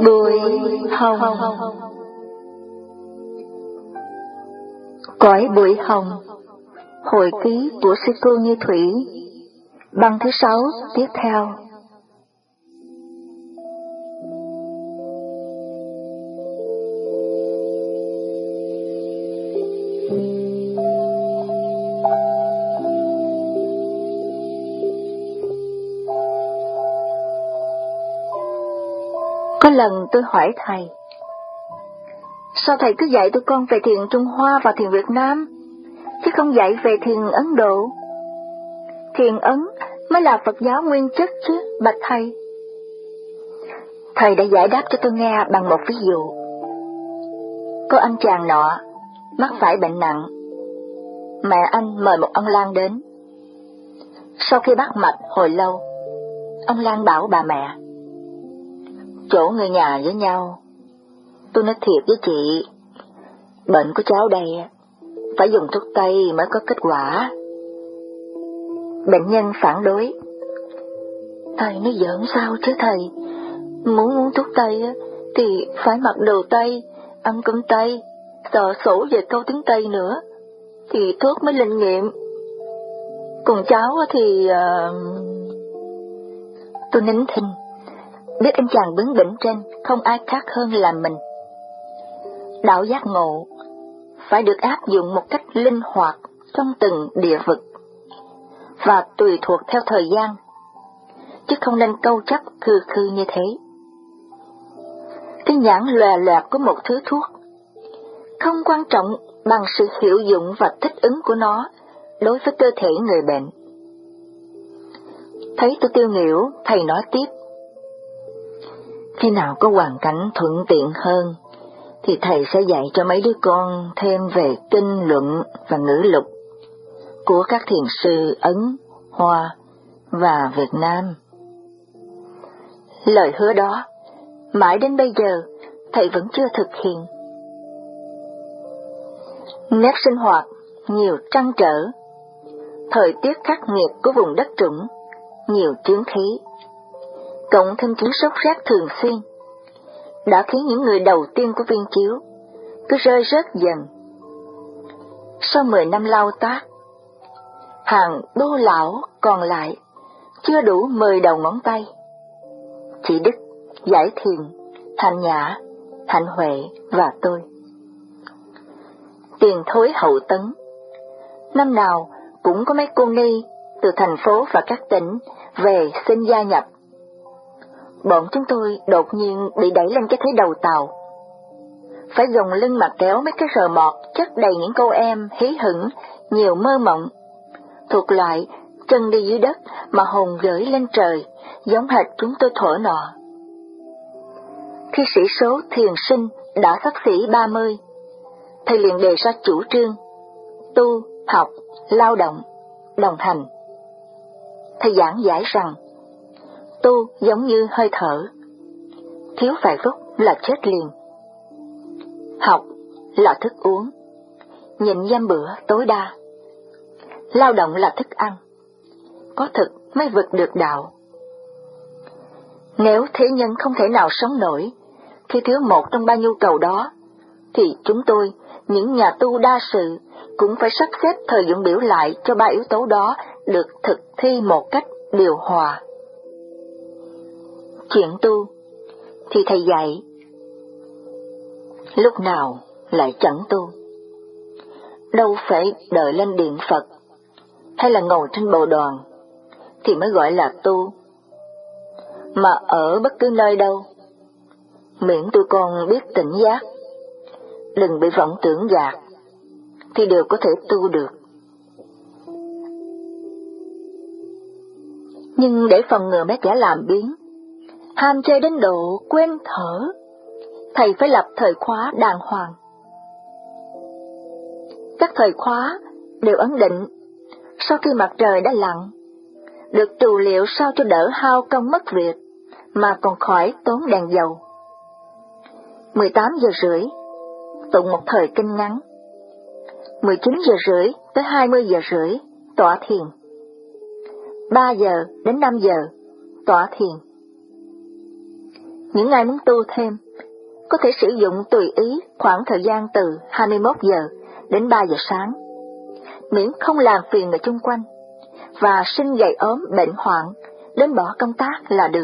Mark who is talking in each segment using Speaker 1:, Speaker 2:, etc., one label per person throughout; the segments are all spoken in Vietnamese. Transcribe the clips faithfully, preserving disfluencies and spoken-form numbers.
Speaker 1: Bụi hồng. Cõi bụi hồng. Hồi ký của sư cô Như Thủy. Băng thứ sáu tiếp theo. Có lần tôi hỏi thầy, sao thầy cứ dạy tụi con về thiền Trung Hoa và thiền Việt Nam, chứ không dạy về thiền Ấn Độ? Thiền Ấn mới là Phật giáo nguyên chất chứ, bạch thầy. Thầy đã giải đáp cho tôi nghe bằng một ví dụ. Có anh chàng nọ, mắc phải bệnh nặng. Mẹ anh mời một ông lang đến. Sau khi bắt mạch hồi lâu, ông lang bảo bà mẹ, chỗ người nhà với nhau, tôi nói thiệt với chị, bệnh của cháu đây phải dùng thuốc tây mới có kết quả. Bệnh nhân phản đối, thầy nói giỡn sao chứ thầy, muốn uống thuốc tây thì phải mặc đồ tây, ăn cơm tây, sợ sổ về câu tiếng Tây nữa, thì thuốc mới linh nghiệm. Còn cháu thì... Uh... Tôi nín thinh, biết anh chàng bướng bỉnh trên không ai khác hơn là mình. Đạo giác ngộ phải được áp dụng một cách linh hoạt trong từng địa vực và tùy thuộc theo thời gian, chứ không nên câu chấp khư khư như thế. Cái nhãn lòe loẹt của một thứ thuốc không quan trọng bằng sự hiệu dụng và thích ứng của nó đối với cơ thể người bệnh. Thấy tôi tiêu nghỉu, thầy nói tiếp, khi nào có hoàn cảnh thuận tiện hơn thì thầy sẽ dạy cho mấy đứa con thêm về kinh luận và ngữ lục của các thiền sư Ấn, Hoa và Việt Nam. Lời hứa đó, mãi đến bây giờ, thầy vẫn chưa thực hiện. Nếp sinh hoạt nhiều trăn trở, thời tiết khắc nghiệt của vùng đất trũng, nhiều chướng khí, cộng thêm chứng sốt rét thường xuyên, đã khiến những người đầu tiên của Viên Chiếu cứ rơi rớt dần. Sau mười năm lao tác, hàng đô lão còn lại chưa đủ mười đầu ngón tay. Chỉ Đức, Giải Thiền, Hạnh Nhã, Hạnh Huệ và tôi. Tiền thối hậu tấn, năm nào cũng có mấy cô ni từ thành phố và các tỉnh về xin gia nhập. Bọn chúng tôi đột nhiên bị đẩy lên cái thế đầu tàu, phải gồng lưng mà kéo mấy cái rờ mọt chất đầy những cô em hí hửng, nhiều mơ mộng, thuộc loại chân đi dưới đất mà hồn gửi lên trời, giống hệt chúng tôi thuở nọ. Khi sĩ số thiền sinh đã xấp xỉ ba mươi, thầy liền đề ra chủ trương tu, học, lao động, đồng hành. Thầy giảng giải rằng tu giống như hơi thở, thiếu vài phút là chết liền. Học là thức uống, nhịn dăm bữa tối đa. Lao động là thức ăn, có thực mới vực được đạo. Nếu thế nhân không thể nào sống nổi khi thiếu một trong ba nhu cầu đó, thì chúng tôi, những nhà tu đa sự, cũng phải sắp xếp thời dụng biểu lại cho ba yếu tố đó được thực thi một cách điều hòa. Chuyện tu thì thầy dạy, lúc nào lại chẳng tu. Đâu phải đợi lên điện Phật hay là ngồi trên bồ đoàn thì mới gọi là tu, mà ở bất cứ nơi đâu, miễn tụi con biết tỉnh giác, đừng bị vọng tưởng gạt, thì đều có thể tu được. Nhưng để phòng ngừa mấy kẻ làm biến, ham chơi đến độ quên thở, thầy phải lập thời khóa đàng hoàng. Các thời khóa đều ấn định sau khi mặt trời đã lặn, được trù liệu sao cho đỡ hao công mất việc, mà còn khỏi tốn đèn dầu. mười tám giờ rưỡi, tụng một thời kinh ngắn. mười chín giờ rưỡi tới hai mươi giờ rưỡi, tọa thiền. ba giờ đến năm giờ, tọa thiền. Những ai muốn tu thêm, có thể sử dụng tùy ý khoảng thời gian từ hai mươi mốt giờ đến ba giờ sáng, miễn không làm phiền người chung quanh, và sinh gầy ốm bệnh hoạn đến bỏ công tác là được.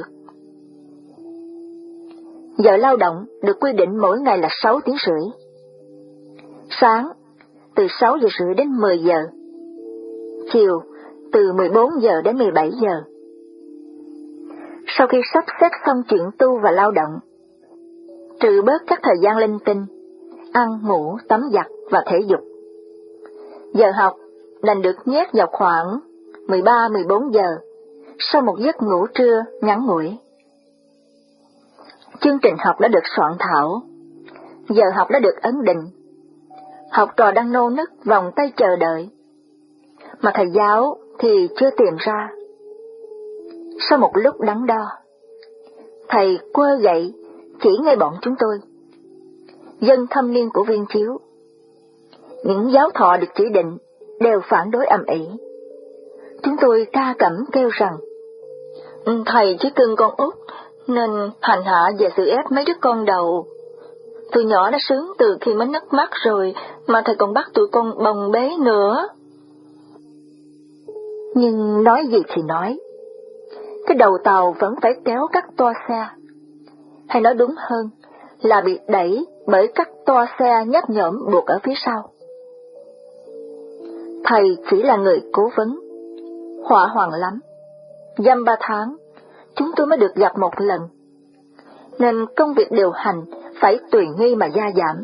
Speaker 1: Giờ lao động được quy định mỗi ngày là sáu tiếng rưỡi. Sáng từ sáu giờ rưỡi đến mười giờ, chiều từ mười bốn giờ đến mười bảy giờ. Sau khi sắp xếp xong chuyện tu và lao động, trừ bớt các thời gian linh tinh, ăn, ngủ, tắm giặt và thể dục, giờ học đành được nhét vào khoảng mười ba mười bốn giờ sau một giấc ngủ trưa ngắn ngủi. Chương trình học đã được soạn thảo, giờ học đã được ấn định, học trò đang nô nức vòng tay chờ đợi, mà thầy giáo thì chưa tìm ra. Sau một lúc đắn đo, thầy quơ gậy chỉ ngay bọn chúng tôi, dân thâm niên của Viên Chiếu. Những giáo thọ được chỉ định đều phản đối ầm ĩ. Chúng tôi ca cẩm kêu rằng, thầy chỉ cưng con út nên hành hạ và sự ép mấy đứa con đầu. Tụi nhỏ đã sướng từ khi mới nấc mắt rồi, mà thầy còn bắt tụi con bồng bế nữa. Nhưng nói gì thì nói, cái đầu tàu vẫn phải kéo các toa xe, hay nói đúng hơn là bị đẩy bởi các toa xe nhấp nhổm buộc ở phía sau. Thầy chỉ là người cố vấn, hỏa hoạn lắm. Dăm ba tháng, chúng tôi mới được gặp một lần, nên công việc điều hành phải tùy nghi mà gia giảm.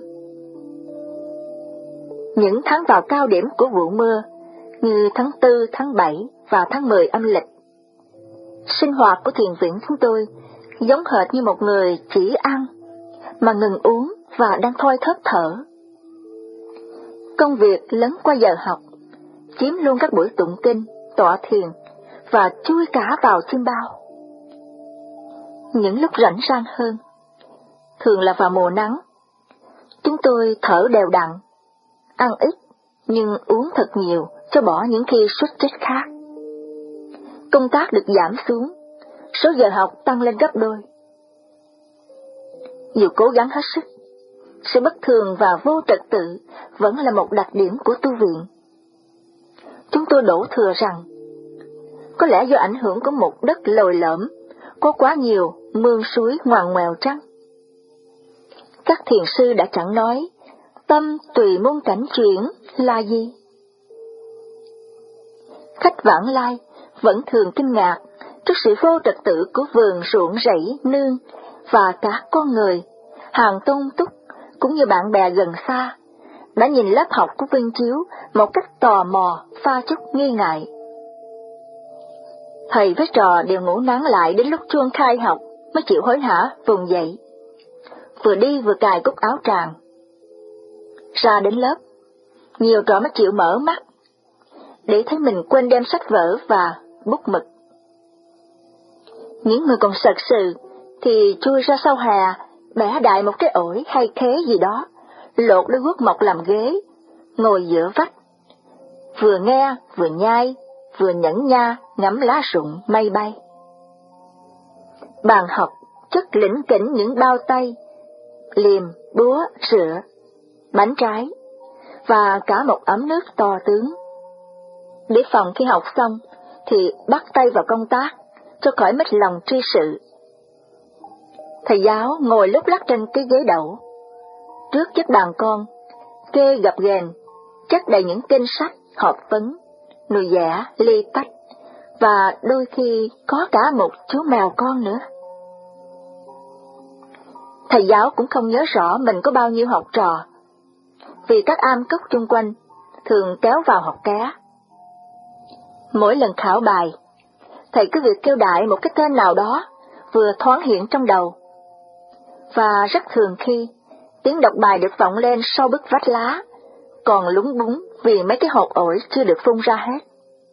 Speaker 1: Những tháng vào cao điểm của vụ mưa, như tháng tư, tháng bảy và tháng mười âm lịch, sinh hoạt của thiền viện chúng tôi giống hệt như một người chỉ ăn, mà ngừng uống và đang thoi thóp thở. Công việc lấn qua giờ học, chiếm luôn các buổi tụng kinh, tọa thiền và chui cả vào chim bao. Những lúc rảnh rang hơn, thường là vào mùa nắng, chúng tôi thở đều đặn, ăn ít nhưng uống thật nhiều cho bỏ những khi xuất chết khác. Công tác được giảm xuống, số giờ học tăng lên gấp đôi. Dù cố gắng hết sức, sự bất thường và vô trật tự vẫn là một đặc điểm của tu viện. Chúng tôi đổ thừa rằng, có lẽ do ảnh hưởng của một đất lồi lõm, có quá nhiều mương suối ngoằn ngoèo trăng. Các thiền sư đã chẳng nói, tâm tùy muôn cảnh chuyển là gì? Khách vãng lai vẫn thường kinh ngạc trước sự vô trật tự của vườn ruộng rẫy nương và cả con người, hàng tôn túc cũng như bạn bè gần xa, đã nhìn lớp học của Viên Chiếu một cách tò mò, pha chút nghi ngại. Thầy với trò đều ngủ nán lại đến lúc chuông khai học mới chịu hối hả vùng dậy, vừa đi vừa cài cúc áo tràng. Ra đến lớp, nhiều trò mới chịu mở mắt, để thấy mình quên đem sách vở và bút mực. Những người còn sật sừ thì chui ra sau hè, bẻ đại một cái ổi hay khế gì đó, lột đôi guốc mộc làm ghế, ngồi giữa vách, vừa nghe vừa nhai, vừa nhẫn nha ngắm lá rụng mây bay. Bàn học chất lỉnh kỉnh những bao tay, liềm, búa, sữa, bánh trái và cả một ấm nước to tướng. Để phòng khi học xong thì bắt tay vào công tác, cho khỏi mất lòng tri sự. Thầy giáo ngồi lúc lắc trên cái ghế đậu, trước chiếc bàn con, kê gập ghềnh, chất đầy những kinh sách, hộp phấn, nồi dẻ, ly tách, và đôi khi có cả một chú mèo con nữa. Thầy giáo cũng không nhớ rõ mình có bao nhiêu học trò, vì các am cốc chung quanh thường kéo vào học ké. Mỗi lần khảo bài, thầy cứ việc kêu đại một cái tên nào đó vừa thoáng hiện trong đầu, và rất thường khi tiếng đọc bài được vọng lên sau bức vách lá, còn lúng búng vì mấy cái hột ổi chưa được phun ra hết.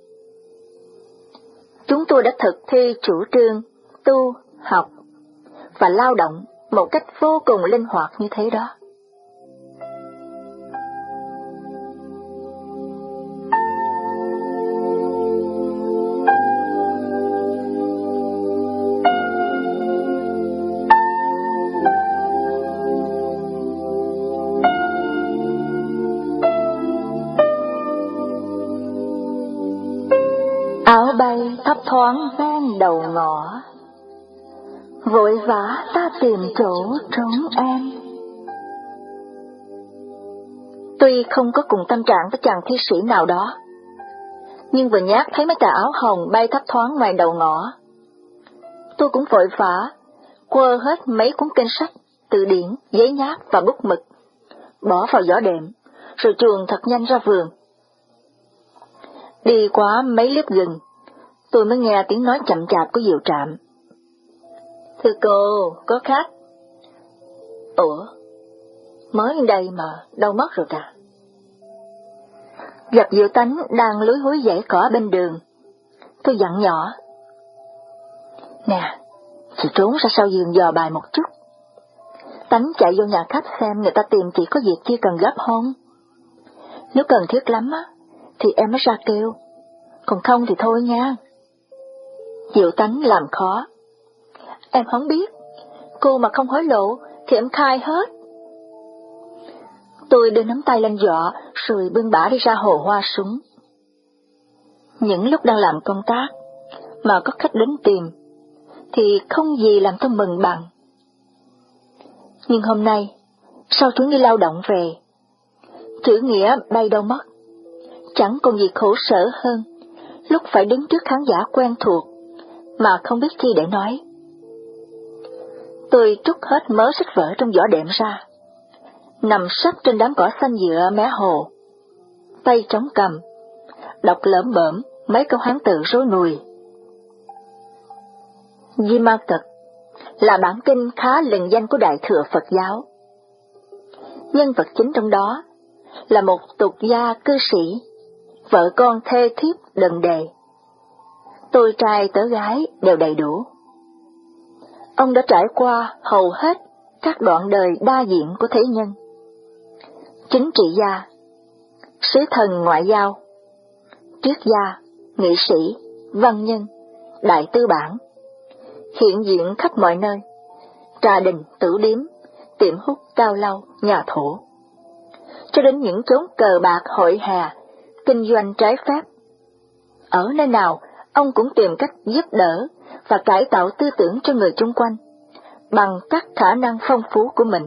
Speaker 1: Chúng tôi đã thực thi chủ trương tu, học và lao động một cách vô cùng linh hoạt như thế đó. đầu ngõ, vội vã ta tìm chỗ trốn an. Tuy không có cùng tâm trạng với chàng thi sĩ nào đó, nhưng vừa nhát thấy mấy tà áo hồng bay thấp thoáng ngoài đầu ngõ, tôi cũng vội vã quơ hết mấy cuốn kinh sách, từ điển, giấy nháp và bút mực, bỏ vào giỏ đệm, rồi chuồn thật nhanh ra vườn. Đi qua mấy liếp gừng, tôi mới nghe tiếng nói chậm chạp của Diệu Trạm. Thưa cô, có khách. Ủa, mới đến đây mà, đâu mất rồi cả. Gặp Diệu Tánh đang lúi húi dãy cỏ bên đường, tôi dặn nhỏ. Nè, chị trốn ra sau giường dò bài một chút. Tánh chạy vô nhà khách xem người ta tìm chị có việc chi cần gấp không. Nếu cần thiết lắm á, thì em mới ra kêu, còn không thì thôi nha. Diệu Tánh làm khó. Em không biết, cô mà không hối lộ thì em khai hết. Tôi đưa nắm tay lên dọa, rồi bưng bả đi ra hồ hoa súng. Những lúc đang làm công tác, mà có khách đến tìm, thì không gì làm tôi mừng bằng. Nhưng hôm nay, sau chuyến đi lao động về, chữ nghĩa bay đâu mất, chẳng còn gì khổ sở hơn lúc phải đứng trước khán giả quen thuộc mà không biết chi để nói. Tôi trút hết mớ sách vở trong giỏ đệm ra, nằm sấp trên đám cỏ xanh dựa mé hồ, tay trống cầm, đọc lởm bởm mấy câu Hán tự rối nùi. Di Ma Cật là bản kinh khá lừng danh của Đại Thừa Phật giáo. Nhân vật chính trong đó là một tục gia cư sĩ, vợ con thê thiếp đần đề. Tôi trai tớ gái đều đầy đủ. Ông đã trải qua hầu hết các đoạn đời đa diện của thế nhân. Chính trị gia, sứ thần ngoại giao, triết gia, nghị sĩ, văn nhân, đại tư bản, hiện diện khắp mọi nơi, trà đình, tử điếm, tiệm hút, cao lau, nhà thổ, cho đến những chốn cờ bạc hội hè, kinh doanh trái phép. Ở nơi nào, ông cũng tìm cách giúp đỡ và cải tạo tư tưởng cho người chung quanh, bằng các khả năng phong phú của mình.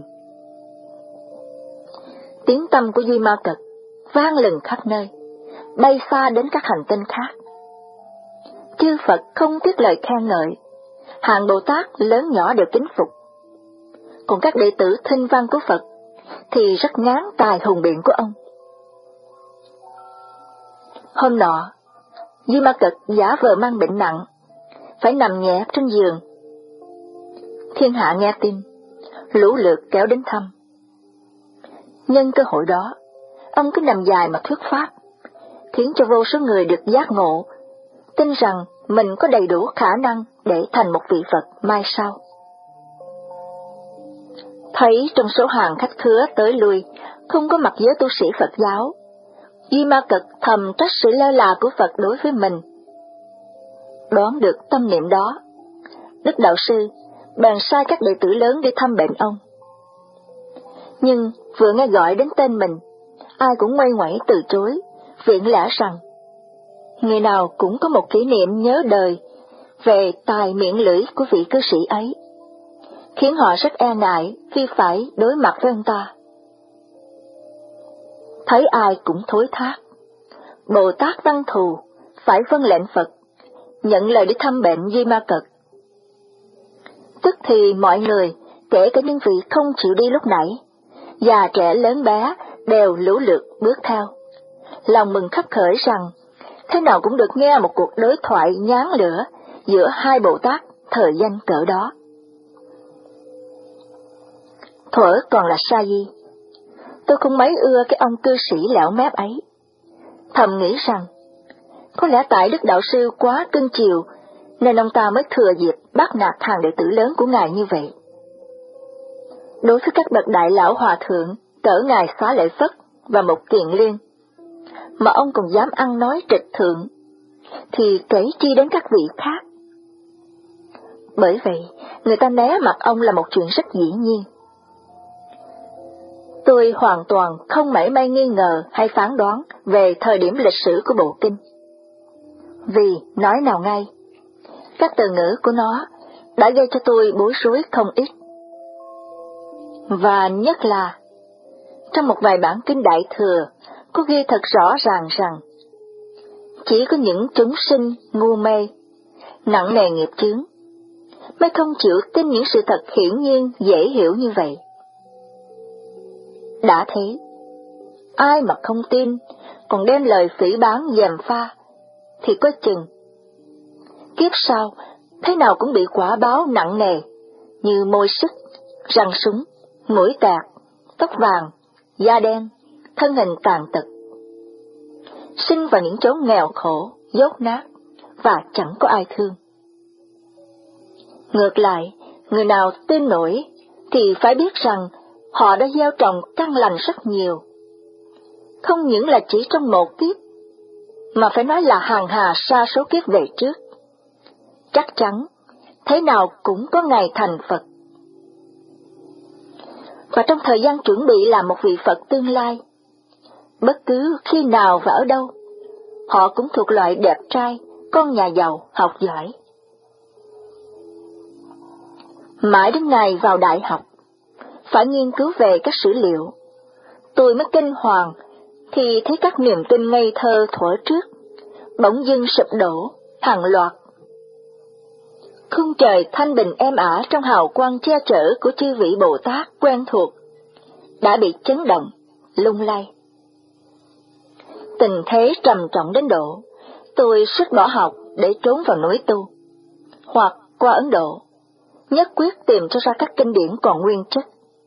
Speaker 1: Tiếng tăm của Duy Ma Cật vang lừng khắp nơi, bay xa đến các hành tinh khác. Chư Phật không tiếc lời khen ngợi, hàng Bồ Tát lớn nhỏ đều kính phục. Còn các đệ tử thinh văn của Phật thì rất ngán tài hùng biện của ông. Hôm nọ, Duy Ma Cật giả vờ mang bệnh nặng, phải nằm nhẹ trên giường. Thiên hạ nghe tin, lũ lượt kéo đến thăm. Nhân cơ hội đó, ông cứ nằm dài mà thuyết pháp, khiến cho vô số người được giác ngộ, tin rằng mình có đầy đủ khả năng để thành một vị Phật mai sau. Thấy trong số hàng khách khứa tới lui không có mặt giới tu sĩ Phật giáo, Duy Ma Cật thầm trách sự lơ là của Phật đối với mình. Đoán được tâm niệm đó, Đức Đạo Sư bèn sai các đệ tử lớn đi thăm bệnh ông. Nhưng vừa nghe gọi đến tên mình, ai cũng ngoay ngoẩy từ chối, viện lẽ rằng người nào cũng có một kỷ niệm nhớ đời về tài miệng lưỡi của vị cư sĩ ấy, khiến họ rất e ngại khi phải đối mặt với ông ta. Thấy ai cũng thối thác, Bồ Tát Văn Thù phải vâng lệnh Phật, nhận lời đi thăm bệnh Duy Ma Cật. Tức thì mọi người, kể cả những vị không chịu đi lúc nãy, già trẻ lớn bé đều lũ lượt bước theo, lòng mừng khắp khởi rằng thế nào cũng được nghe một cuộc đối thoại nhán lửa giữa hai Bồ Tát thời danh cỡ đó. Thuở còn là sa di, tôi không mấy ưa cái ông cư sĩ lẻo mép ấy, thầm nghĩ rằng có lẽ tại Đức Đạo Sư quá cưng chiều nên ông ta mới thừa dịp bắt nạt hàng đệ tử lớn của ngài như vậy. Đối với các bậc đại lão hòa thượng cỡ ngài Xá Lợi Phất và Mục Kiền Liên, mà ông còn dám ăn nói trịch thượng, thì kể chi đến các vị khác. Bởi vậy, người ta né mặt ông là một chuyện rất dĩ nhiên. Tôi hoàn toàn không mảy may nghi ngờ hay phán đoán về thời điểm lịch sử của bộ kinh. Vì, nói nào ngay, Các từ ngữ của nó đã gây cho tôi bối rối không ít. Và nhất là, trong một vài bản kinh Đại Thừa có ghi thật rõ ràng rằng chỉ có những chúng sinh ngu mê, nặng nề nghiệp chướng, mới không chịu tin những sự thật hiển nhiên dễ hiểu như vậy. Đã thế, ai mà không tin, còn đem lời phỉ báng gièm pha, thì có chừng kiếp sau thế nào cũng bị quả báo nặng nề như môi sứt, răng súng, mũi tạc, tóc vàng, da đen, thân hình tàn tật, sinh vào những chốn nghèo khổ, dốt nát và chẳng có ai thương. Ngược lại, người nào tin nổi thì phải biết rằng họ đã gieo trồng căn lành rất nhiều, không những là chỉ trong một kiếp, mà phải nói là hàng hà sa số kiếp về trước. Chắc chắn, thế nào cũng có ngày thành Phật. Và trong thời gian chuẩn bị làm một vị Phật tương lai, bất cứ khi nào và ở đâu, họ cũng thuộc loại đẹp trai, con nhà giàu, học giỏi. Mãi đến ngày vào đại học, phải nghiên cứu về các sử liệu, tôi mới kinh hoàng thì thấy các niềm tin ngây thơ thuở trước bỗng dưng sụp đổ hàng loạt. Khung trời thanh bình êm ả trong hào quang che chở của chư vị Bồ Tát quen thuộc đã bị chấn động, lung lay. Tình thế trầm trọng đến độ tôi suýt bỏ học để trốn vào núi tu, hoặc qua Ấn Độ, nhất quyết tìm cho ra các kinh điển còn nguyên chất.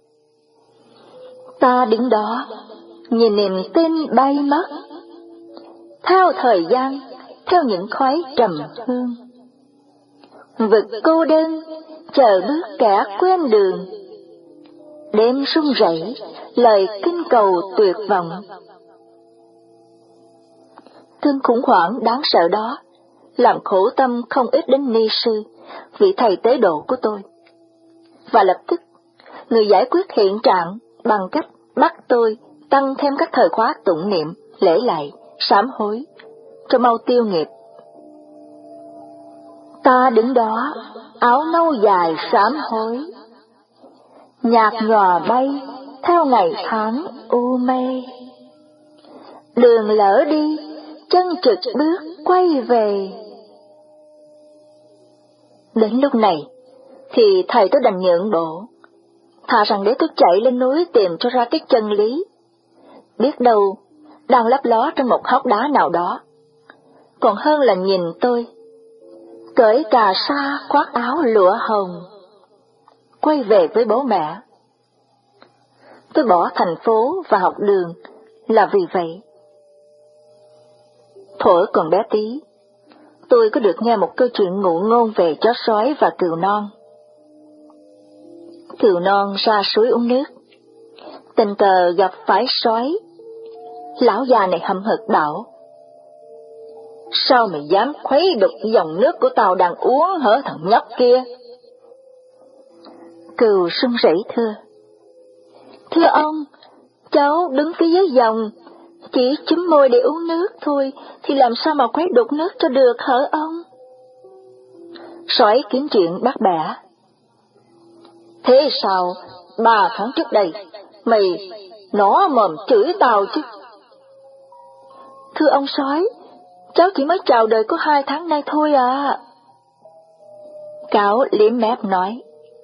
Speaker 1: Ta đứng đó, nhìn niềm tin bay mất, theo thời gian, theo những khói trầm hương. Vực cô đơn, chờ bước kẻ quen đường, đêm run rẩy, lời kinh cầu tuyệt vọng. Cơn khủng hoảng đáng sợ đó làm khổ tâm không ít đến ni sư, vị thầy tế độ của tôi. Và lập tức, người giải quyết hiện trạng bằng cách bắt tôi tăng thêm các thời khóa tụng niệm, lễ lạy, sám hối, cho mau tiêu nghiệp. Ta đứng đó, áo nâu dài sám hối, nhạc nhòa bay theo ngày tháng u mê. Đường lỡ đi, chân trực bước quay về. Đến lúc này, thì thầy tôi đành nhượng bộ, thà rằng để tôi chạy lên núi tìm cho ra cái chân lý, biết đâu đang lấp ló trong một hốc đá nào đó, còn hơn là nhìn tôi cởi cà sa khoác áo lụa hồng, quay về với bố mẹ. Tôi bỏ thành phố và học đường là vì vậy. Thuở còn bé tí, tôi có được nghe một câu chuyện ngụ ngôn về chó sói và cừu non. Cừu non ra suối uống nước, tình cờ gặp phải sói. Lão già này hậm hực bảo: "Sao mày dám khuấy đục dòng nước của tao đang uống hả thằng nhóc kia?" Cừu run rẩy thưa: "Thưa ông, cháu đứng phía dưới dòng, chỉ chúm môi để uống nước thôi, thì làm sao mà khuấy đục nước cho được hả ông?" Sói kiếm chuyện bắt bẻ: "Thế sao ba tháng trước đây mày nó mồm chửi tao chứ?" "Thưa ông sói, cháu chỉ mới chào đời có hai tháng nay thôi à." Cáo liếm mép nói: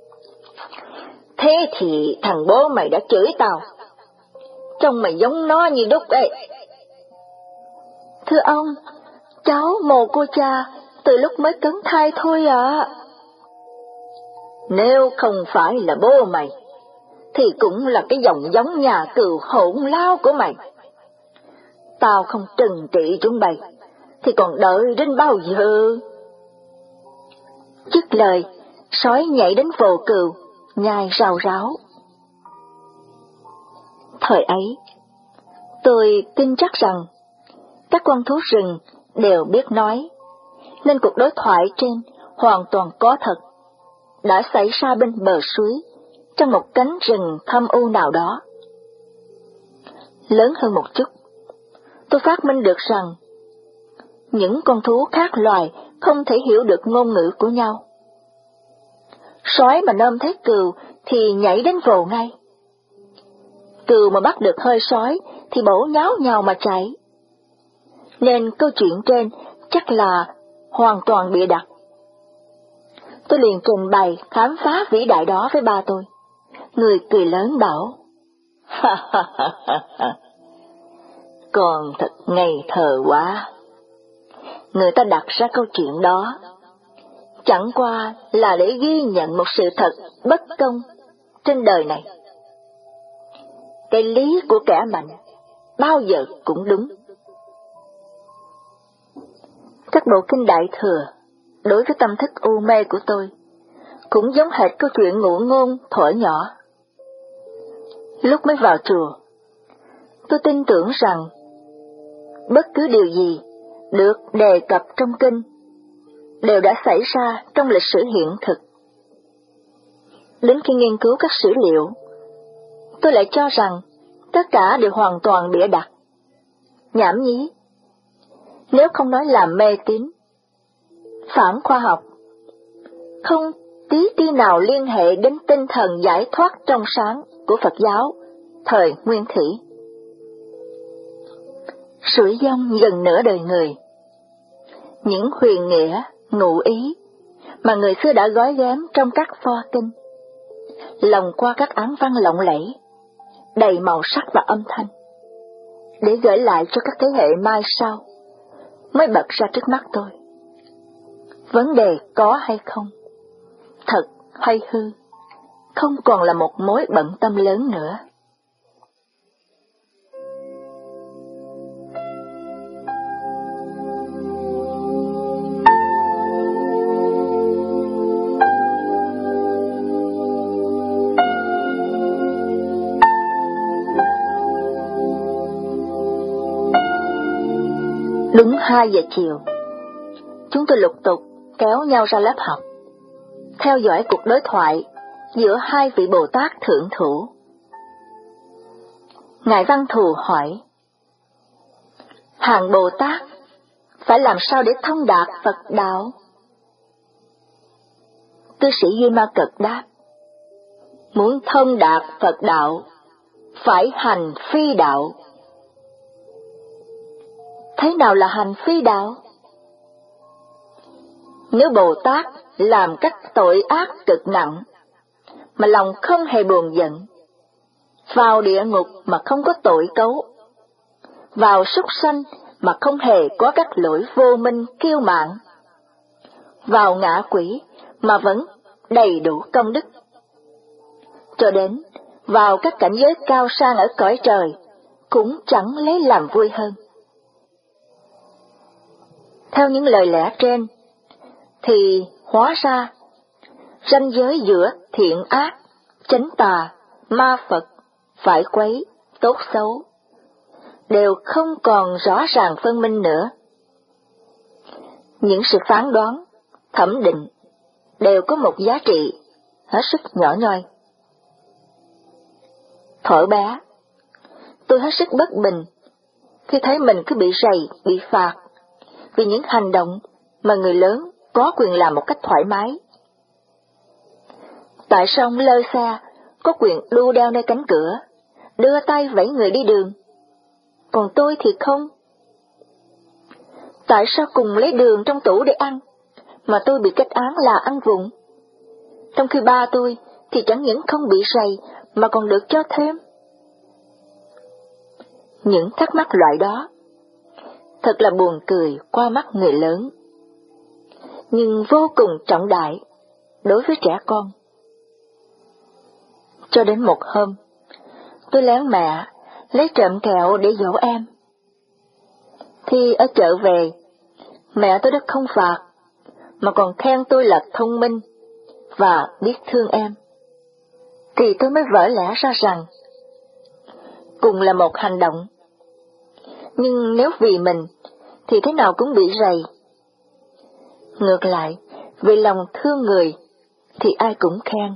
Speaker 1: "Thế thì thằng bố mày đã chửi tao, trông mày giống nó như đúc ấy." "Thưa ông, cháu mồ cô cha từ lúc mới cấn thai thôi à." "Nếu không phải là bố mày, thì cũng là cái dòng giống nhà cừu hỗn lao của mày. Tao không trừng trị chúng bay, thì còn đợi đến bao giờ?" Dứt lời, sói nhảy đến vồ cừu, nhai rào ráo. Thời ấy, tôi tin chắc rằng các con thú rừng đều biết nói, nên cuộc đối thoại trên hoàn toàn có thật, đã xảy ra bên bờ suối, trong một cánh rừng thâm u nào đó. Lớn hơn một chút, tôi phát minh được rằng những con thú khác loài không thể hiểu được ngôn ngữ của nhau. Sói mà nôm thấy cừu thì nhảy đến vồ ngay. Cừu mà bắt được hơi sói thì bổ nháo nhào mà chạy. Nên câu chuyện trên chắc là hoàn toàn bịa đặt. Tôi liền trình bày khám phá vĩ đại đó với ba tôi. Người cười lớn bảo, ha ha ha ha ha, con thật ngây thơ quá. Người ta đặt ra câu chuyện đó chẳng qua là để ghi nhận một sự thật bất công trên đời này. Cái lý của kẻ mạnh bao giờ cũng đúng. Các bộ kinh Đại Thừa đối với tâm thức u mê của tôi cũng giống hệt câu chuyện ngụ ngôn thuở nhỏ. Lúc mới vào chùa, tôi tin tưởng rằng bất cứ điều gì được đề cập trong kinh đều đã xảy ra trong lịch sử hiện thực. Đến khi nghiên cứu các sử liệu, tôi lại cho rằng tất cả đều hoàn toàn bịa đặt, nhảm nhí, nếu không nói là mê tín, phản khoa học, không tí ti nào liên hệ đến tinh thần giải thoát trong sáng của Phật giáo thời Nguyên Thủy. Sủi dông gần nửa đời người, những huyền nghĩa, ngụ ý mà người xưa đã gói ghém trong các pho kinh, lồng qua các áng văn lộng lẫy, đầy màu sắc và âm thanh, để gửi lại cho các thế hệ mai sau, mới bật ra trước mắt tôi. Vấn đề có hay không, thật hay hư, không còn là một mối bận tâm lớn nữa. Đúng hai giờ chiều, chúng tôi lục tục kéo nhau ra lớp học, theo dõi cuộc đối thoại giữa hai vị Bồ Tát thượng thủ. Ngài Văn Thù hỏi, hàng Bồ Tát phải làm sao để thông đạt Phật đạo? Cư sĩ Duy Ma Cật đáp, muốn thông đạt Phật đạo, phải hành phi đạo. Thế nào là hành phi đạo? Nếu Bồ Tát làm các tội ác cực nặng, mà lòng không hề buồn giận, vào địa ngục mà không có tội cấu, vào súc sanh mà không hề có các lỗi vô minh kiêu mạn, vào ngạ quỷ mà vẫn đầy đủ công đức, cho đến vào các cảnh giới cao sang ở cõi trời, cũng chẳng lấy làm vui hơn. Theo những lời lẽ trên, thì hóa ra ranh giới giữa thiện ác, chánh tà, ma Phật, phải quấy, tốt xấu, đều không còn rõ ràng phân minh nữa. Những sự phán đoán, thẩm định đều có một giá trị hết sức nhỏ nhoi. Thuở bé, tôi hết sức bất bình khi thấy mình cứ bị rầy, bị phạt vì những hành động mà người lớn có quyền làm một cách thoải mái. Tại sao ông lơ xa có quyền đu đeo nơi cánh cửa, đưa tay vẫy người đi đường, còn tôi thì không? Tại sao cùng lấy đường trong tủ để ăn, mà tôi bị kết án là ăn vụng, trong khi ba tôi thì chẳng những không bị rầy mà còn được cho thêm? Những thắc mắc loại đó thật là buồn cười qua mắt người lớn, nhưng vô cùng trọng đại đối với trẻ con. Cho đến một hôm, tôi lén mẹ lấy trộm kẹo để dỗ em. Thì ở chợ về, mẹ tôi đã không phạt, mà còn khen tôi là thông minh và biết thương em. Thì tôi mới vỡ lẽ ra rằng, cùng là một hành động, nhưng nếu vì mình thì thế nào cũng bị rầy. Ngược lại, vì lòng thương người thì ai cũng khen.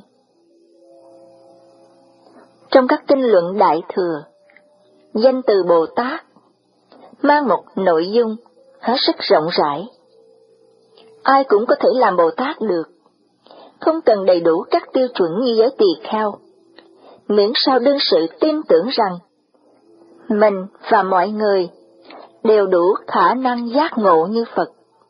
Speaker 1: Trong các kinh luận Đại Thừa, danh từ Bồ Tát mang một nội dung hết sức rộng rãi. Ai cũng có thể làm Bồ Tát được, không cần đầy đủ các tiêu chuẩn như giới tỳ kheo, miễn sao đương sự tin tưởng rằng mình và mọi người đều đủ khả năng giác ngộ như Phật.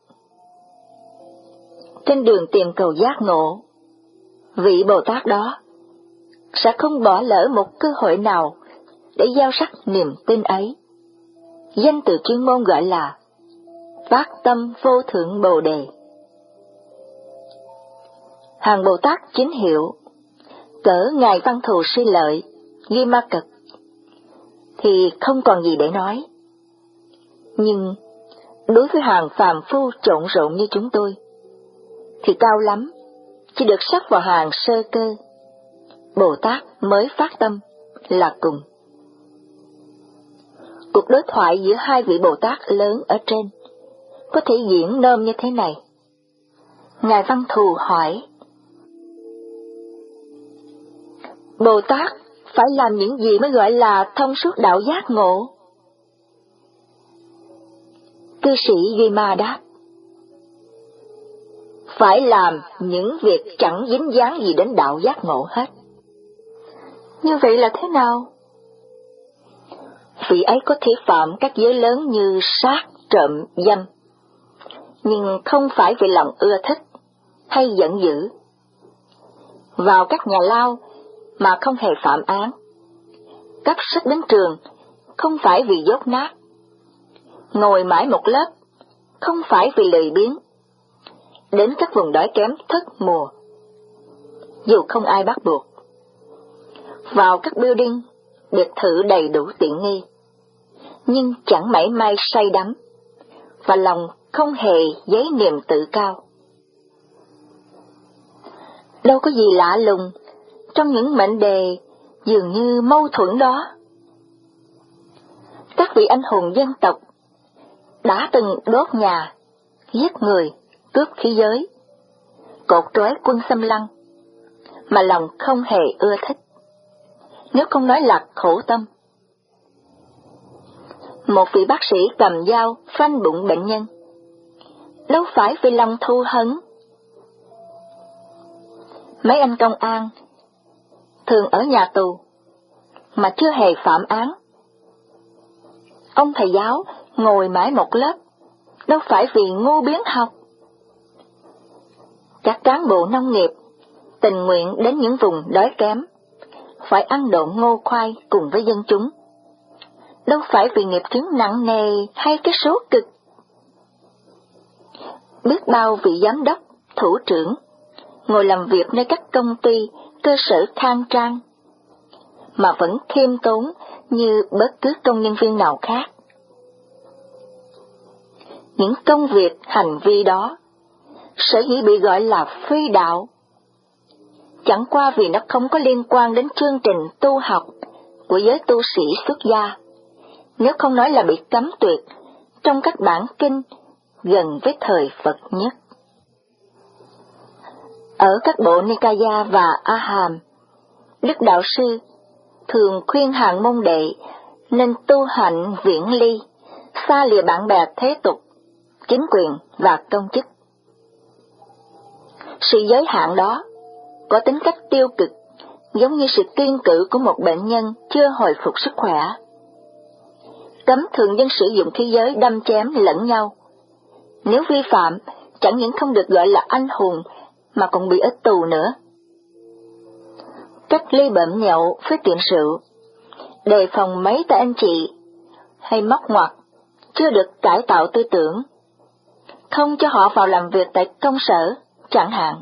Speaker 1: Trên đường tìm cầu giác ngộ, vị Bồ Tát đó sẽ không bỏ lỡ một cơ hội nào để gieo rắc niềm tin ấy. Danh từ chuyên môn gọi là phát tâm vô thượng Bồ Đề. Hàng Bồ Tát chính hiệu, cỡ Ngài Văn Thù Sư Lợi, Ghi Ma Cật, thì không còn gì để nói. Nhưng đối với hàng phàm phu trộn rộn như chúng tôi, thì cao lắm, chỉ được sắp vào hàng sơ cơ, Bồ Tát mới phát tâm là cùng. Cuộc đối thoại giữa hai vị Bồ Tát lớn ở trên có thể diễn nôm như thế này. Ngài Văn Thù hỏi: Bồ Tát phải làm những gì mới gọi là thông suốt đạo giác ngộ? Cư sĩ Duy Ma đáp: Phải làm những việc chẳng dính dáng gì đến đạo giác ngộ hết. Như vậy là thế nào? Vị ấy có thể phạm các giới lớn như sát, trộm, dâm, nhưng không phải vì lòng ưa thích hay giận dữ. Vào các nhà lao mà không hề phạm án, cấp sách đến trường không phải vì dốt nát, ngồi mãi một lớp không phải vì lười biếng, đến các vùng đói kém thất mùa, dù không ai bắt buộc. Vào các building, biệt thự đầy đủ tiện nghi, nhưng chẳng mảy may say đắm, và lòng không hề giấy niềm tự cao. Đâu có gì lạ lùng trong những mệnh đề dường như mâu thuẫn đó. Các vị anh hùng dân tộc đã từng đốt nhà, giết người, cướp khí giới, cột trói quân xâm lăng, mà lòng không hề ưa thích, nếu không nói là khổ tâm. Một vị bác sĩ cầm dao phanh bụng bệnh nhân, đâu phải vì lòng thù hấn. Mấy anh công an thường ở nhà tù mà chưa hề phạm án. Ông thầy giáo ngồi mãi một lớp, đâu phải vì ngu biếng học. Các cán bộ nông nghiệp tình nguyện đến những vùng đói kém, phải ăn độn ngô khoai cùng với dân chúng, đâu phải vì nghiệp chướng nặng nề hay cái số cực. Biết bao vị giám đốc, thủ trưởng ngồi làm việc nơi các công ty, cơ sở khang trang, mà vẫn khiêm tốn như bất cứ công nhân viên nào khác. Những công việc, hành vi đó sở dĩ bị gọi là phi đạo, chẳng qua vì nó không có liên quan đến chương trình tu học của giới tu sĩ xuất gia, nếu không nói là bị cấm tuyệt trong các bản kinh gần với thời Phật nhất. Ở các bộ Nikaya và A Hàm, Đức Đạo Sư thường khuyên hàng môn đệ nên tu hạnh viễn ly, xa lìa bạn bè thế tục, chính quyền và công chức. Sự giới hạn đó có tính cách tiêu cực, giống như sự kiêng cữ của một bệnh nhân chưa hồi phục sức khỏe. Cấm thường dân sử dụng khí giới đâm chém lẫn nhau. Nếu vi phạm, chẳng những không được gọi là anh hùng, mà còn bị ở tù nữa. Cách ly bợm nhậu với tiện rượu, đề phòng mấy tay anh chị, hay móc ngoặt, chưa được cải tạo tư tưởng, không cho họ vào làm việc tại công sở, chẳng hạn.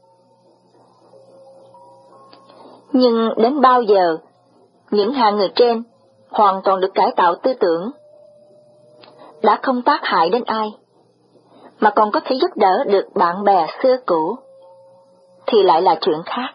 Speaker 1: Nhưng đến bao giờ, những hạng người trên hoàn toàn được cải tạo tư tưởng, đã không tác hại đến ai, mà còn có thể giúp đỡ được bạn bè xưa cũ, thì lại là chuyện khác.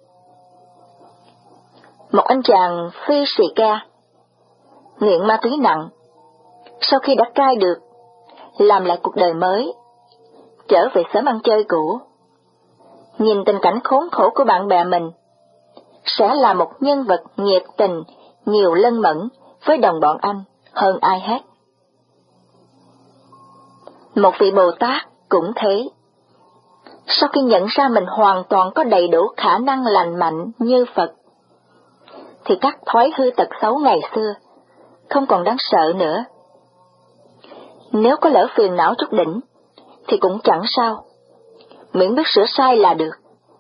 Speaker 1: Một anh chàng phi xì ke, nghiện ma túy nặng, sau khi đã cai được, làm lại cuộc đời mới, trở về xóm ăn chơi cũ, nhìn tình cảnh khốn khổ của bạn bè mình, sẽ là một nhân vật nhiệt tình, nhiều lân mẫn với đồng bọn anh hơn ai hết. Một vị Bồ Tát cũng thế. Sau khi nhận ra mình hoàn toàn có đầy đủ khả năng lành mạnh như Phật, thì các thói hư tật xấu ngày xưa không còn đáng sợ nữa. Nếu có lỡ phiền não chút đỉnh, thì cũng chẳng sao, miễn biết sửa sai là được.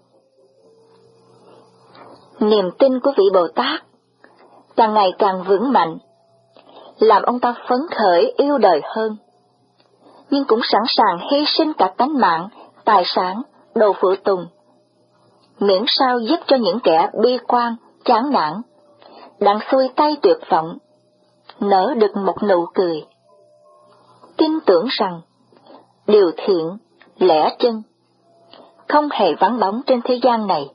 Speaker 1: Niềm tin của vị Bồ Tát càng ngày càng vững mạnh, làm ông ta phấn khởi yêu đời hơn, nhưng cũng sẵn sàng hy sinh cả tánh mạng, tài sản, đồ phụ tùng, miễn sao giúp cho những kẻ bi quan, chán nản, đang xuôi tay tuyệt vọng, nở được một nụ cười, tin tưởng rằng điều thiện, lẽ chân không hề vắng bóng trên thế gian này.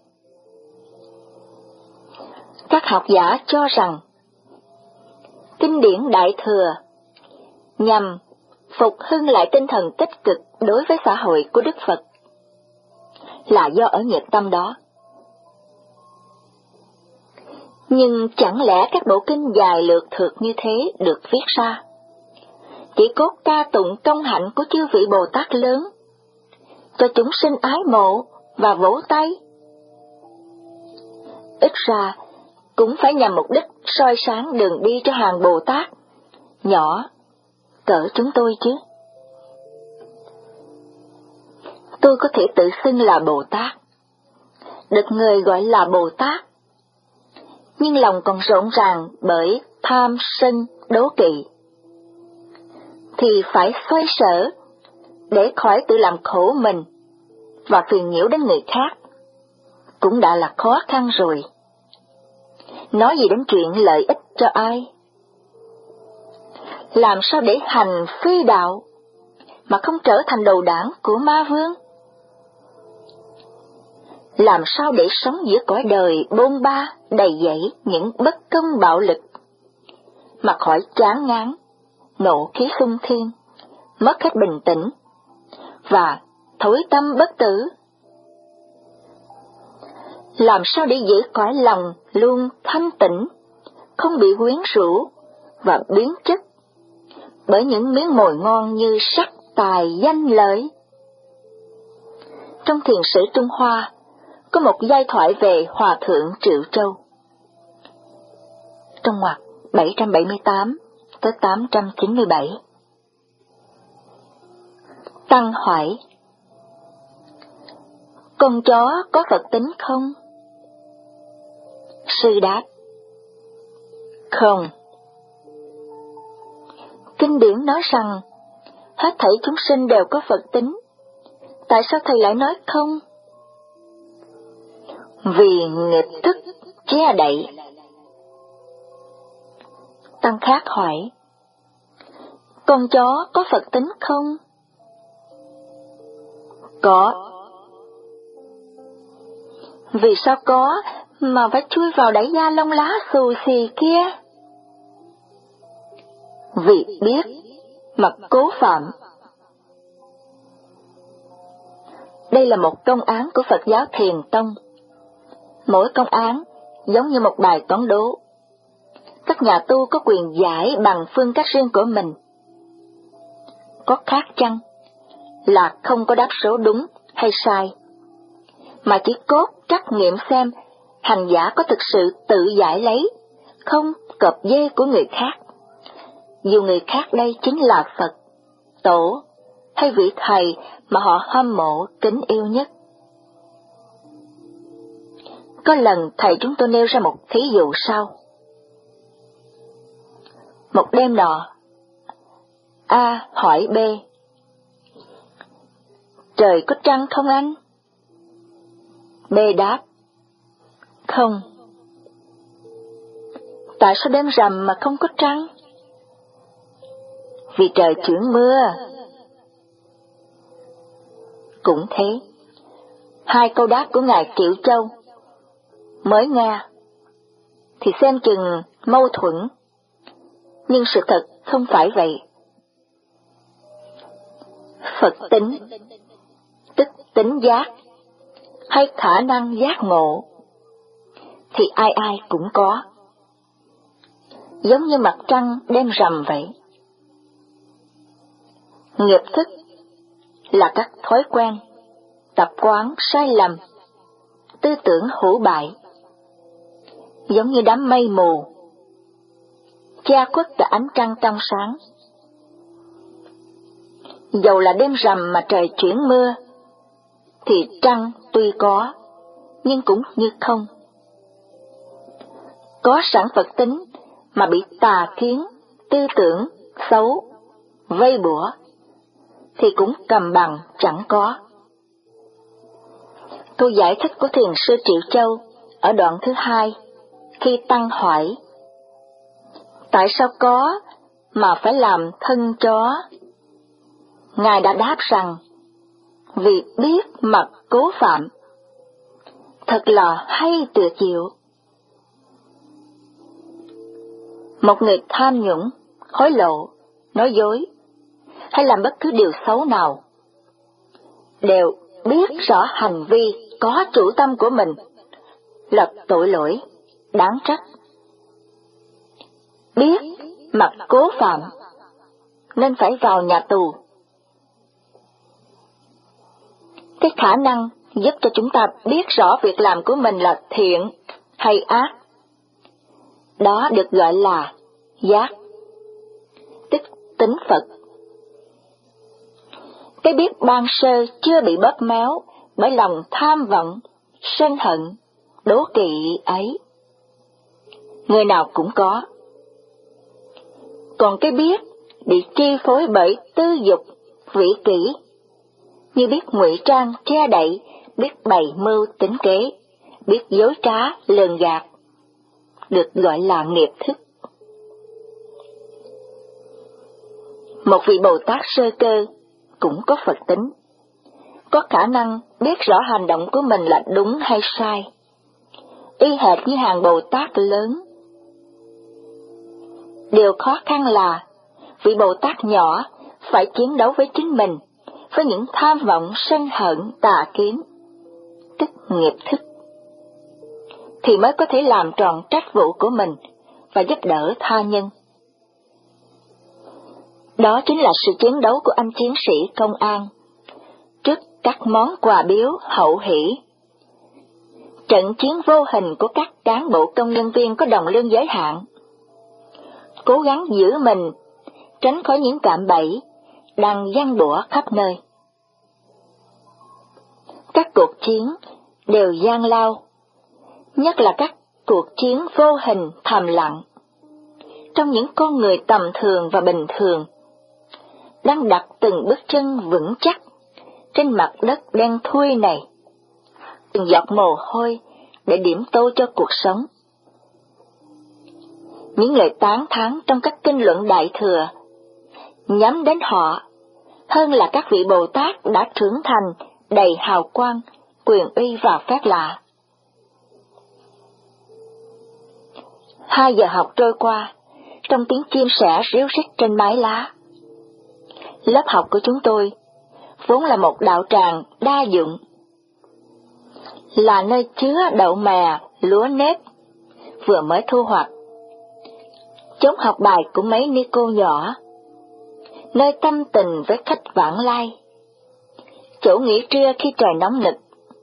Speaker 1: Các học giả cho rằng kinh điển Đại Thừa nhằm phục hưng lại tinh thần tích cực đối với xã hội của Đức Phật là do ở nhiệt tâm đó. Nhưng chẳng lẽ các bộ kinh dài lược thượt như thế được viết ra chỉ cốt ca tụng công hạnh của chư vị Bồ Tát lớn, cho chúng sinh ái mộ và vỗ tay? Ít ra cũng phải nhằm mục đích soi sáng đường đi cho hàng Bồ Tát nhỏ cỡ chúng tôi chứ. Tôi có thể tự xưng là Bồ Tát, được người gọi là Bồ Tát, nhưng lòng còn rộn ràng bởi tham sân đố kỵ, thì phải xoay sở để khỏi tự làm khổ mình và phiền nhiễu đến người khác, cũng đã là khó khăn rồi. Nói gì đến chuyện lợi ích cho ai? Làm sao để hành phi đạo mà không trở thành đầu đảng của ma vương? Làm sao để sống giữa cõi đời bôn ba đầy dẫy những bất công bạo lực mà khỏi chán ngán, nộ khí xung thiên, mất hết bình tĩnh và thối tâm bất tử? Làm sao để giữ cõi lòng luôn thanh tịnh, không bị quyến rũ và biến chất bởi những miếng mồi ngon như sắc, tài, danh, lợi? Trong thiền sử Trung Hoa có một giai thoại về Hòa thượng Triệu Châu. Trong ngoặc bảy trăm bảy mươi tám tới tám trăm chín mươi bảy. Tăng hỏi: con chó có Phật tính không? Sư đáp: không. Kinh điển nói rằng hết thảy chúng sinh đều có Phật tính, tại sao thầy lại nói không? Vì nghiệp thức che đậy. Tăng khác hỏi: con chó có Phật tính không? Có. Vì sao có mà phải chui vào đẩy da lông lá xù xì kia? Vì biết mà cố phạm. Đây là một công án của Phật giáo Thiền Tông. Mỗi công án giống như một bài toán đố. Các nhà tu có quyền giải bằng phương cách riêng của mình. Có khác chăng là không có đáp số đúng hay sai, mà chỉ cốt trắc nghiệm xem hành giả có thực sự tự giải lấy, không cọp dê của người khác, dù người khác đây chính là Phật, Tổ hay vị thầy mà họ hâm mộ kính yêu nhất. Có lần thầy chúng tôi nêu ra một thí dụ sau. Một đêm nọ, A hỏi B: trời có trăng không anh? B đáp: không. Tại sao đêm rằm mà không có trăng? Vì trời chuyển mưa. Cũng thế, hai câu đáp của Ngài Triệu Châu mới nghe thì xem chừng mâu thuẫn, nhưng sự thật không phải vậy. Phật tính, tức tính giác, hay khả năng giác ngộ, thì ai ai cũng có, giống như mặt trăng đêm rằm vậy. Nghiệp thức là các thói quen, tập quán sai lầm, tư tưởng hủ bại, giống như đám mây mù, che khuất cả ánh trăng trong sáng. Dầu là đêm rằm mà trời chuyển mưa, thì trăng tuy có, nhưng cũng như không. Có sẵn Phật tính mà bị tà kiến, tư tưởng xấu vây bủa, thì cũng cầm bằng chẳng có. Câu giải thích của Thiền sư Triệu Châu ở đoạn thứ hai, khi Tăng hỏi: tại sao có mà phải làm thân chó? Ngài đã đáp rằng: vì biết mà cố phạm. Thật là hay tuyệt diệu. Một người tham nhũng, hối lộ, nói dối, hay làm bất cứ điều xấu nào, đều biết rõ hành vi có chủ tâm của mình là tội lỗi, đáng trách. Biết mà cố phạm, nên phải vào nhà tù. Cái khả năng giúp cho chúng ta biết rõ việc làm của mình là thiện hay ác, đó được gọi là giác, tức tính Phật. Cái biết ban sơ chưa bị bóp méo bởi lòng tham vọng, sân hận, đố kỵ ấy, người nào cũng có. Còn cái biết bị chi phối bởi tư dục, vị kỷ, như biết ngụy trang, che đậy, biết bày mưu tính kế, biết dối trá, lường gạt, được gọi là nghiệp thức. Một vị Bồ Tát sơ cơ cũng có Phật tính, có khả năng biết rõ hành động của mình là đúng hay sai, y hệt như hàng Bồ Tát lớn. Điều khó khăn là vị Bồ Tát nhỏ phải chiến đấu với chính mình, với những tham vọng, sân hận, tà kiến, tức nghiệp thức, thì mới có thể làm tròn trách vụ của mình và giúp đỡ tha nhân. Đó chính là sự chiến đấu của anh chiến sĩ công an trước các món quà biếu hậu hỷ, trận chiến vô hình của các cán bộ công nhân viên có đồng lương giới hạn, cố gắng giữ mình tránh khỏi những cạm bẫy đang giăng đũa khắp nơi. Các cuộc chiến đều gian lao, nhất là các cuộc chiến vô hình thầm lặng, trong những con người tầm thường và bình thường, đang đặt từng bước chân vững chắc trên mặt đất đen thui này, từng giọt mồ hôi để điểm tô cho cuộc sống. Những lời tán thán trong các kinh luận Đại Thừa nhắm đến họ hơn là các vị Bồ Tát đã trưởng thành, đầy hào quang, quyền uy và phép lạ. Hai giờ học trôi qua, trong tiếng chim sẻ ríu rít trên mái lá. Lớp học của chúng tôi vốn là một đạo tràng đa dụng, là nơi chứa đậu mè, lúa nếp vừa mới thu hoạch, chốn học bài của mấy ni cô nhỏ, nơi tâm tình với khách vãng lai, chỗ nghỉ trưa khi trời nóng nực,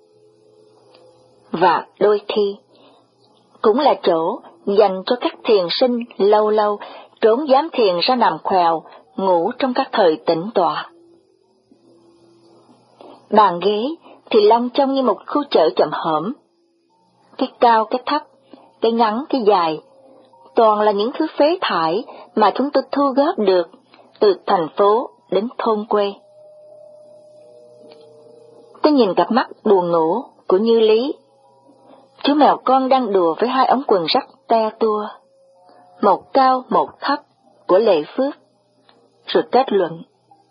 Speaker 1: và đôi khi cũng là chỗ dành cho các thiền sinh lâu lâu trốn giám thiền ra nằm khèo, ngủ trong các thời tĩnh tọa. Bàn ghế thì long trông như một khu chợ chậm hổm, cái cao cái thấp, cái ngắn cái dài, toàn là những thứ phế thải mà chúng tôi thu góp được từ thành phố đến thôn quê. Tôi nhìn cặp mắt buồn ngủ của Như Lý, chú mèo con đang đùa với hai ống quần rách te tua, một cao một thấp của Lệ Phước, rồi kết luận: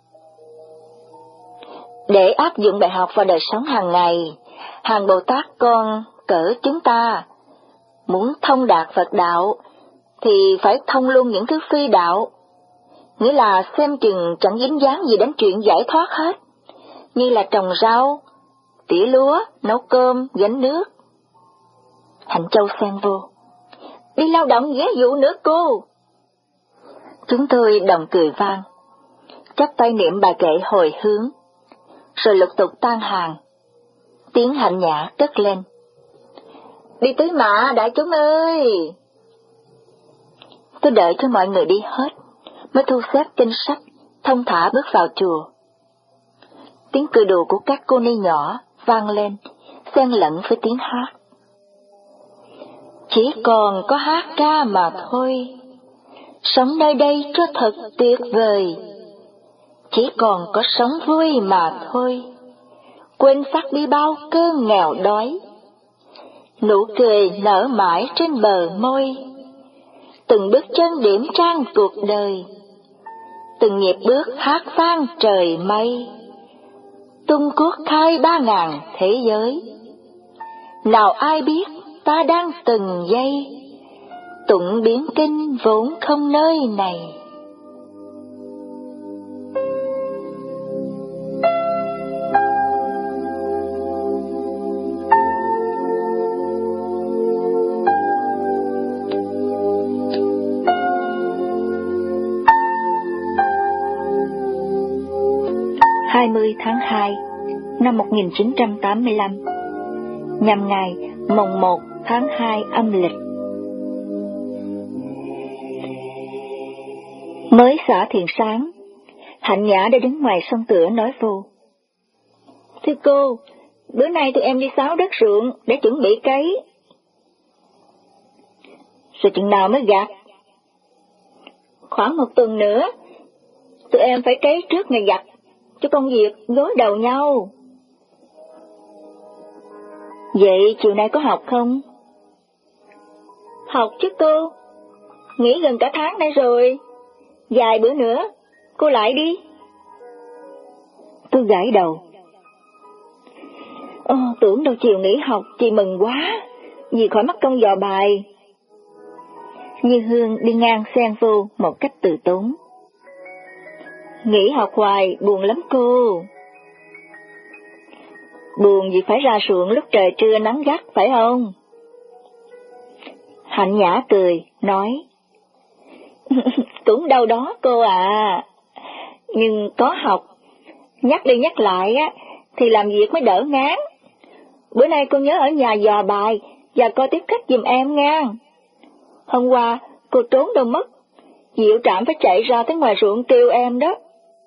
Speaker 1: để áp dụng bài học vào đời sống hàng ngày, hàng Bồ Tát con cỡ chúng ta muốn thông đạt Phật đạo thì phải thông luôn những thứ phi đạo, nghĩa là xem chừng chẳng dính dáng gì đến chuyện giải thoát hết, như là trồng rau, tỉa lúa, nấu cơm, gánh nước. Hạnh Châu xen vô: đi lao động ghé vụ nữa cô. Chúng tôi đồng cười vang, chắp tay niệm bài kệ hồi hướng, rồi lục tục tan hàng. Tiếng Hạnh Nhã cất lên: "Đi tứ mã đại chúng ơi!" Tôi đợi cho mọi người đi hết, mới thu xếp kinh sách, thông thả bước vào chùa. Tiếng cười đùa của các cô ni nhỏ vang lên, xen lẫn với tiếng hát. Chỉ còn có hát ca mà thôi, sống nơi đây cho thật tuyệt vời. Chỉ còn có sống vui mà thôi, quên sắc đi bao cơn nghèo đói. Nụ cười nở mãi trên bờ môi, từng bước chân điểm trang cuộc đời. Từng nhịp bước hát vang trời mây, tung cuốc khai ba ngàn thế giới. Nào ai biết ta đang từng giây tụng biến kinh vốn không nơi này. hai mươi tháng hai năm một nghìn chín trăm tám mươi lăm, nhằm ngày mồng một tháng hai âm lịch. Mới xả thiền sáng, Hạnh Nhã đã đứng ngoài sân tựa nói vô: "Thưa cô, bữa nay tụi em đi xáo đất ruộng để chuẩn bị cấy." "Rồi chừng nào mới gặt?" "Khoảng một tuần nữa. Tụi em phải cấy trước ngày gặt, cho công việc gối đầu nhau." "Vậy chiều nay có học không?" "Học chứ cô, nghỉ gần cả tháng nay rồi, vài bữa nữa cô lại đi." Tôi gãi đầu. Ồ, tưởng đâu chiều nghỉ học chị mừng quá, vì khỏi mất công dò bài. Như Hương đi ngang xen vô một cách từ tốn: "Nghỉ học hoài buồn lắm cô." "Buồn vì phải ra ruộng lúc trời trưa nắng gắt, phải không?" Hạnh Nhã cười, nói: "Cũng đâu đó cô à, nhưng có học, nhắc đi nhắc lại á, thì làm việc mới đỡ ngán. Bữa nay cô nhớ ở nhà dò bài và coi tiếp khách giùm em nha. Hôm qua cô trốn đâu mất, Diệu Trạm phải chạy ra tới ngoài ruộng kêu em đó."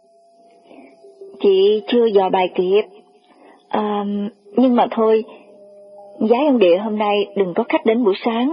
Speaker 1: "Chị chưa dò bài kịp. À, nhưng mà thôi, giái ông Địa hôm nay đừng có khách đến buổi sáng."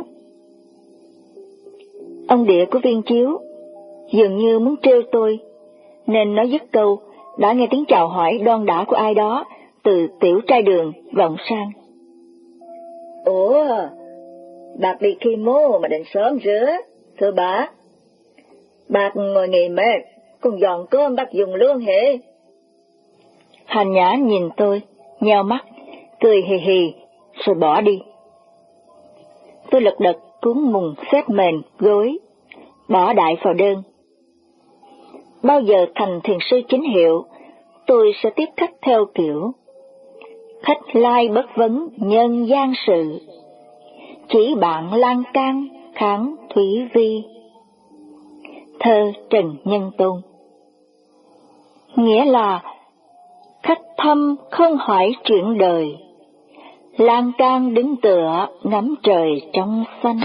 Speaker 1: Ông Địa của Viên Chiếu dường như muốn trêu tôi, nên nói dứt câu đã nghe tiếng chào hỏi đon đả của ai đó từ tiểu trai đường vọng sang: "Ủa, bác đi khi mô mà định sớm rửa, thưa bác. Bác ngồi nghỉ mệt, còn dọn cơm bác dùng luôn hề." Hạnh Nhã nhìn tôi, nheo mắt, cười hì hì, rồi bỏ đi. Tôi lật đật cuốn mùng xếp mền, gối, bỏ đại vào đơn. Bao giờ thành thiền sư chính hiệu, tôi sẽ tiếp khách theo kiểu: khách lai bất vấn nhân gian sự, chỉ bạn lan can kháng thủy vi. Thơ Trần Nhân Tôn. Nghĩa là khách thăm không hỏi chuyện đời, lan can đứng tựa ngắm trời trong xanh.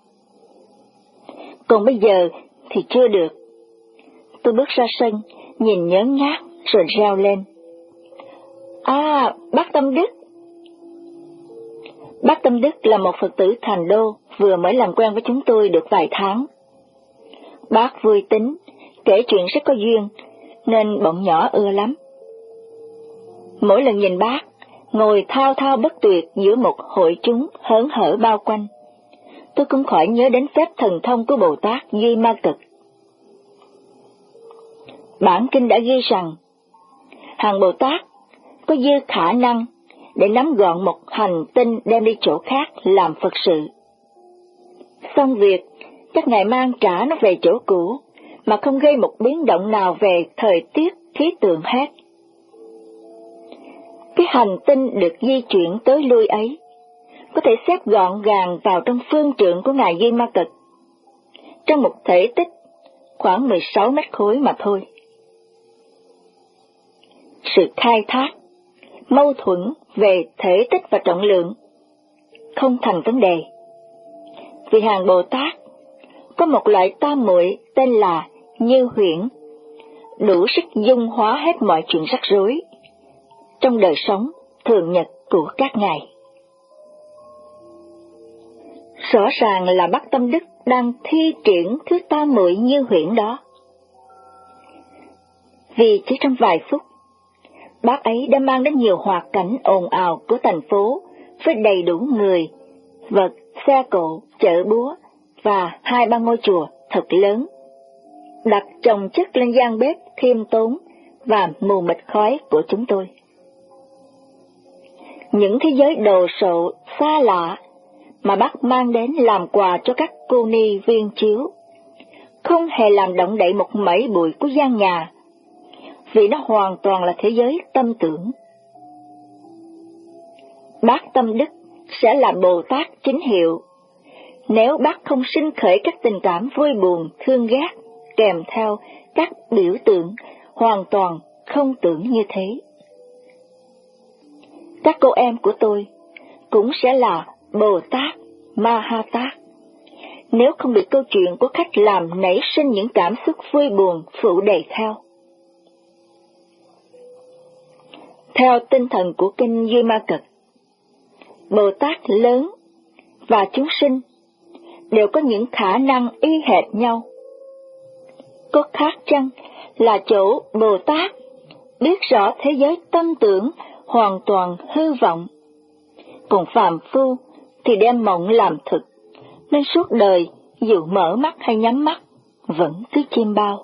Speaker 1: Còn bây giờ thì chưa được. Tôi bước ra sân, nhìn nhớ nhát rồi reo lên: "À, bác Tâm Đức." Bác Tâm Đức là một Phật tử Thành Đô vừa mới làm quen với chúng tôi được vài tháng. Bác vui tính, kể chuyện rất có duyên, nên bọn nhỏ ưa lắm. Mỗi lần nhìn bác ngồi thao thao bất tuyệt giữa một hội chúng hớn hở bao quanh, tôi cũng khỏi nhớ đến phép thần thông của Bồ Tát Duy Ma Cực. Bản kinh đã ghi rằng, hàng Bồ Tát có dư khả năng để nắm gọn một hành tinh đem đi chỗ khác làm Phật sự. Xong việc, chắc Ngài mang trả nó về chỗ cũ, mà không gây một biến động nào về thời tiết, khí tượng hết. Cái hành tinh được di chuyển tới lui ấy, có thể xếp gọn gàng vào trong phương trượng của Ngài Duy Ma Cực, trong một thể tích khoảng mười sáu mét khối mà thôi. Sự khai thác mâu thuẫn về thể tích và trọng lượng không thành vấn đề. Vì hàng Bồ Tát có một loại tam muội tên là Như Huyễn, đủ sức dung hóa hết mọi chuyện rắc rối trong đời sống thường nhật của các ngài. Rõ ràng là bác Tâm Đức đang thi triển thứ tam muội Như Huyễn đó. Vì chỉ trong vài phút, bác ấy đã mang đến nhiều hoạt cảnh ồn ào của thành phố với đầy đủ người, vật, xe cộ, chợ búa và hai ba ngôi chùa thật lớn, đặt chồng chất lên gian bếp khiêm tốn và mù mịt khói của chúng tôi. Những thế giới đồ sộ xa lạ mà bác mang đến làm quà cho các cô ni viên chiếu không hề làm động đậy một mảy bụi của gian nhà, vì nó hoàn toàn là thế giới tâm tưởng. Bác Tâm Đức sẽ là Bồ Tát chính hiệu nếu bác không sinh khởi các tình cảm vui buồn, thương ghét kèm theo các biểu tượng hoàn toàn không tưởng như thế. Các cô em của tôi cũng sẽ là Bồ Tát, Ma Ha Tát, nếu không bị câu chuyện của khách làm nảy sinh những cảm xúc vui buồn phụ đề theo. Theo tinh thần của kinh Duy Ma Cật, Bồ Tát lớn và chúng sinh đều có những khả năng y hệt nhau. Có khác chăng là chỗ Bồ Tát biết rõ thế giới tâm tưởng hoàn toàn hư vọng, còn phàm phu thì đem mộng làm thực, nên suốt đời dù mở mắt hay nhắm mắt vẫn cứ chiêm bao.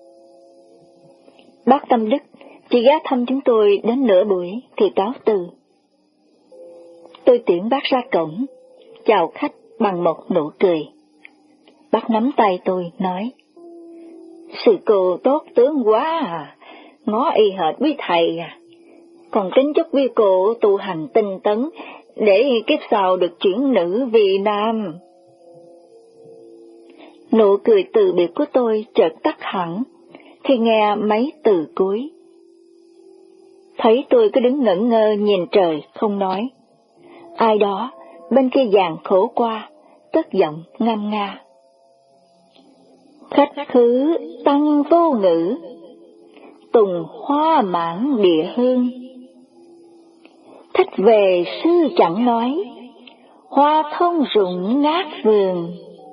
Speaker 1: Bác Tâm Đức chỉ ghé thăm chúng tôi đến nửa buổi thì cáo từ. Tôi tiễn bác ra cổng, chào khách bằng một nụ cười. Bác nắm tay tôi nói: "Sư cô tốt tướng quá à, ngó y hệt với thầy à. Còn kính chúc quý cô tu hành tinh tấn để kiếp sau được chuyển nữ vì nam." Nụ cười từ biệt của tôi chợt tắt hẳn khi nghe mấy từ cuối. Thấy tôi cứ đứng ngẩn ngơ nhìn trời không nói, ai đó bên kia giàn khổ qua cất giọng ngâm nga: "Khách khứ tăng vô ngữ, tùng hoa mãn địa hương. Thích về sư chẳng nói, hoa thông rụng ngát vườn."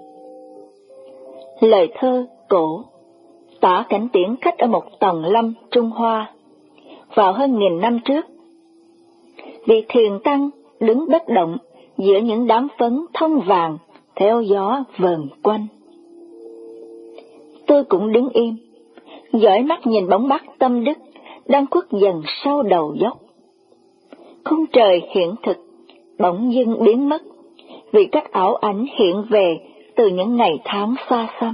Speaker 1: Lời thơ cổ tả cảnh tiễn khách ở một tầng lâm Trung Hoa vào hơn nghìn năm trước. Vị thiền tăng đứng bất động giữa những đám phấn thông vàng theo gió vờn quanh. Tôi cũng đứng im, dõi mắt nhìn bóng bác Tâm Đức đang khuất dần sau đầu dốc. Khung trời hiện thực bỗng dưng biến mất vì các ảo ảnh hiện về từ những ngày tháng xa xăm.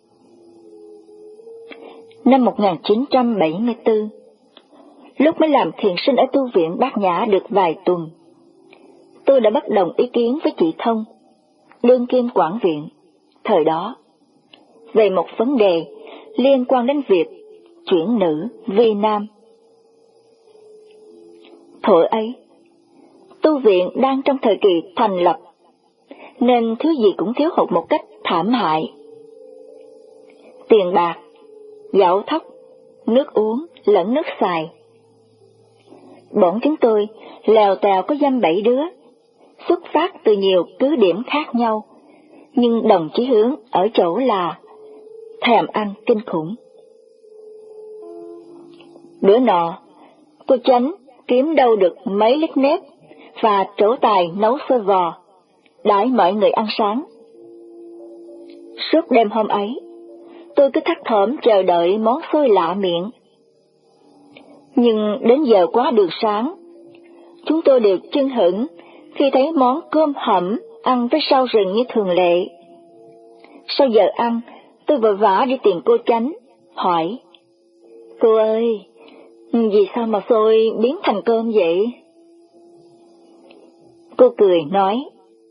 Speaker 1: Năm một nghìn chín trăm bảy mươi tư, lúc mới làm thiền sinh ở tu viện Bát Nhã được vài tuần, tôi đã bất đồng ý kiến với chị Thông, đương kim quản viện, thời đó, về một vấn đề liên quan đến việc chuyển nữ vi nam. Thuở ấy, tu viện đang trong thời kỳ thành lập, nên thứ gì cũng thiếu hụt một cách thảm hại. Tiền bạc, gạo thóc, nước uống lẫn nước xài. Bọn chúng tôi lèo tèo có dăm bảy đứa, xuất phát từ nhiều cứ điểm khác nhau, nhưng đồng chí hướng ở chỗ là thèm ăn kinh khủng. Bữa nọ, cô Chánh kiếm đâu được mấy lít nếp và trổ tài nấu xôi vò, đãi mọi người ăn sáng. Suốt đêm hôm ấy, tôi cứ thắt thỏm chờ đợi món xôi lạ miệng. Nhưng đến giờ quá đường sáng, chúng tôi đều chưng hửng khi thấy món cơm hẩm ăn với rau rừng như thường lệ. Sau giờ ăn, tôi vội vã đi tìm cô Chánh, hỏi: "Cô ơi, vì sao mà xôi biến thành cơm vậy?" Cô cười nói: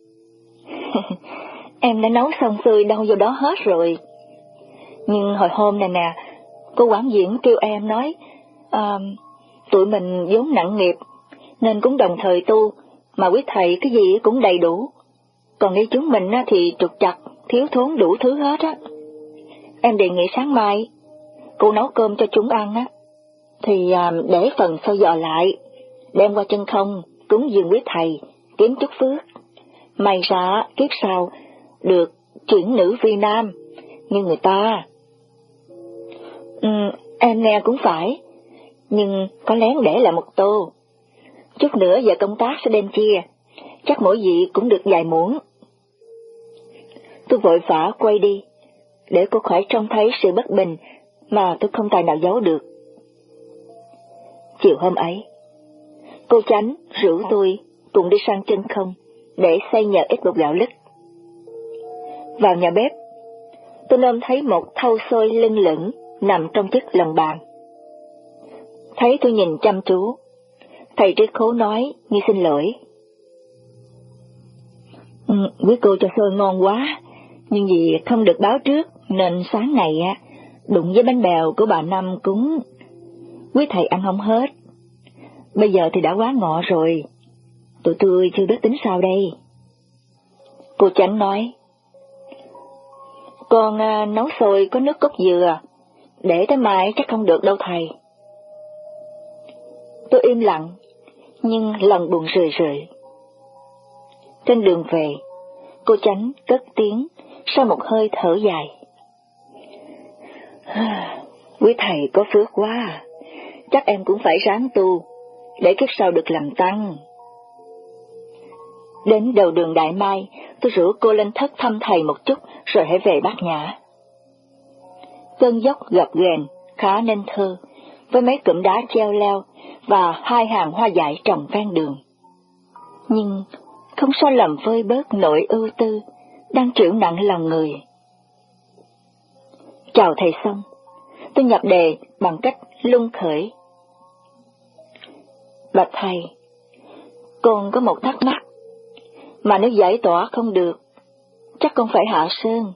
Speaker 1: "Em đã nấu xong xôi đâu vô đó hết rồi. Nhưng hồi hôm này nè, cô quản diễn kêu em nói, à, tụi mình vốn nặng nghiệp, nên cũng đồng thời tu, mà quý thầy cái gì cũng đầy đủ. Còn ngay chúng mình thì trục trặc, thiếu thốn đủ thứ hết á. Em đề nghị sáng mai cô nấu cơm cho chúng ăn á, thì à, để phần sau dò lại, đem qua chân không cúng dường quý thầy, kiếm chút phước. May ra kiếp sau được chuyển nữ vi nam như người ta. Ừ, em nghe cũng phải, nhưng có lén để lại một tô. Chút nữa giờ công tác sẽ đem chia, chắc mỗi vị cũng được vài muỗng. Tôi vội vã quay đi, để cô khỏi trông thấy sự bất bình mà tôi không tài nào giấu được. Chiều hôm ấy, cô Chánh rủ tôi cùng đi sang chân không để xây nhờ ít bột gạo lứt. Vào nhà bếp, tôi nôm thấy một thau xôi lưng lửng nằm trong chiếc lồng bàn. Thấy tôi nhìn chăm chú, thầy Trí Khố nói như xin lỗi. Ừ, quý cô cho xôi ngon quá, nhưng vì không được báo trước nên sáng này á đụng với bánh bèo của bà Năm cúng, quý thầy ăn không hết. Bây giờ thì đã quá ngọ rồi, tụi tôi chưa biết tính sao đây. Cô Chánh nói, con à, nấu xôi có nước cốt dừa, để tới mai chắc không được đâu thầy. Tôi im lặng, nhưng lòng buồn rười rượi. Trên đường về, cô Chánh cất tiếng sau một hơi thở dài. Quý thầy có phước quá, chắc em cũng phải ráng tu, để kiếp sau được làm tăng. Đến đầu đường Đại Mai, tôi rủ cô lên thất thăm thầy một chút, rồi hãy về Bát Nhã. Cơn dốc gập ghềnh, khá nên thơ, với mấy cụm đá treo leo và hai hàng hoa dại trồng ven đường. Nhưng không sao làm vơi bớt nỗi ưu tư đang trĩu nặng lòng người. Chào thầy xong, tôi nhập đề bằng cách lung khởi. Bạch thầy, con có một thắc mắc, mà nếu giải tỏa không được, chắc con phải hạ sơn.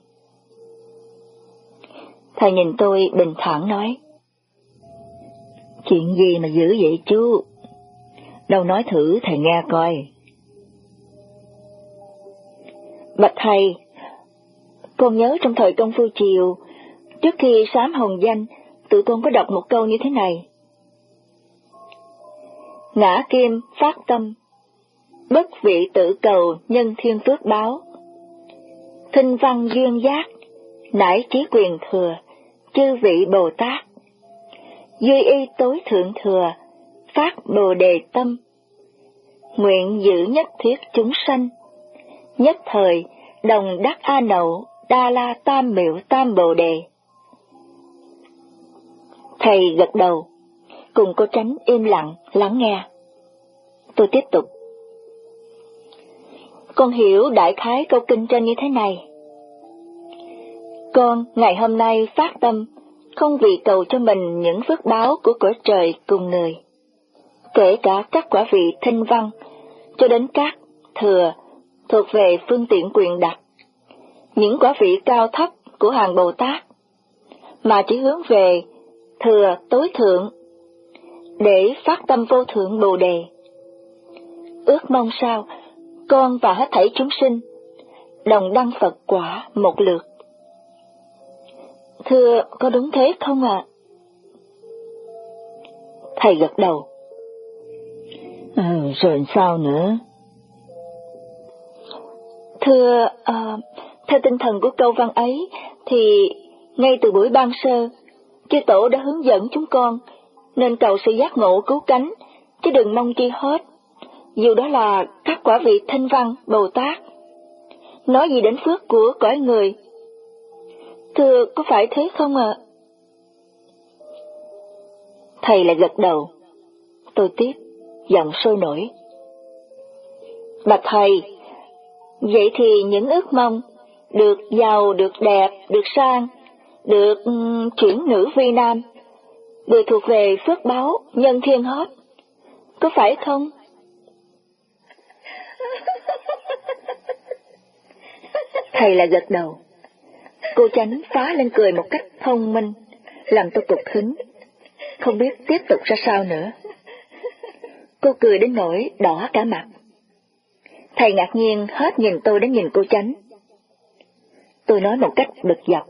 Speaker 1: Thầy nhìn tôi bình thản nói, chuyện gì mà dữ vậy chú? Đâu nói thử thầy nghe coi. Bạch thầy, con nhớ trong thời Công Phu Triều, trước khi sám hồng danh, tụi con có đọc một câu như thế này: ngã kim phát tâm, bất vị tự cầu nhân thiên phước báo. Thinh văn duyên giác, nải trí quyền thừa, chư vị Bồ Tát. Duy y tối thượng thừa, phát Bồ Đề tâm. Nguyện giữ nhất thiết chúng sanh, nhất thời đồng đắc A Nậu, Đa La Tam Miệu Tam Bồ Đề. Thầy gật đầu, cùng cô Chánh im lặng lắng nghe. Tôi tiếp tục. Con hiểu đại khái câu kinh trên như thế này: con ngày hôm nay phát tâm, không vì cầu cho mình những phước báo của cõi trời cùng người, kể cả các quả vị thinh văn, cho đến các thừa thuộc về phương tiện quyền đặc, những quả vị cao thấp của hàng Bồ Tát, mà chỉ hướng về thừa tối thượng, để phát tâm vô thượng Bồ Đề. Ước mong sao con và hết thảy chúng sinh đồng đăng Phật quả một lượt. Thưa, có đúng thế không ạ? À? Thầy gật đầu. À, rồi sao nữa? Thưa, à, theo tinh thần của câu văn ấy, thì ngay từ buổi ban sơ, chư Tổ đã hướng dẫn chúng con nên cầu sự giác ngộ cứu cánh, chứ đừng mong chi hết, dù đó là các quả vị thinh văn Bồ Tát. Nói gì đến phước của cõi người? Thưa, có phải thế không ạ? À? Thầy lại gật đầu. Tôi tiếp, giọng sôi nổi. Bạch thầy, vậy thì những ước mong được giàu, được đẹp, được sang, được um, chuyển nữ vi nam, đều thuộc về phước báo nhân thiên hết, có phải không? Thầy lại gật đầu. Cô Chánh phá lên cười một cách thông minh, làm tôi tụt hứng, không biết tiếp tục ra sao nữa. Cô cười đến nỗi đỏ cả mặt. Thầy ngạc nhiên hết nhìn tôi đến nhìn cô Chánh. Tôi nói một cách bực dọc.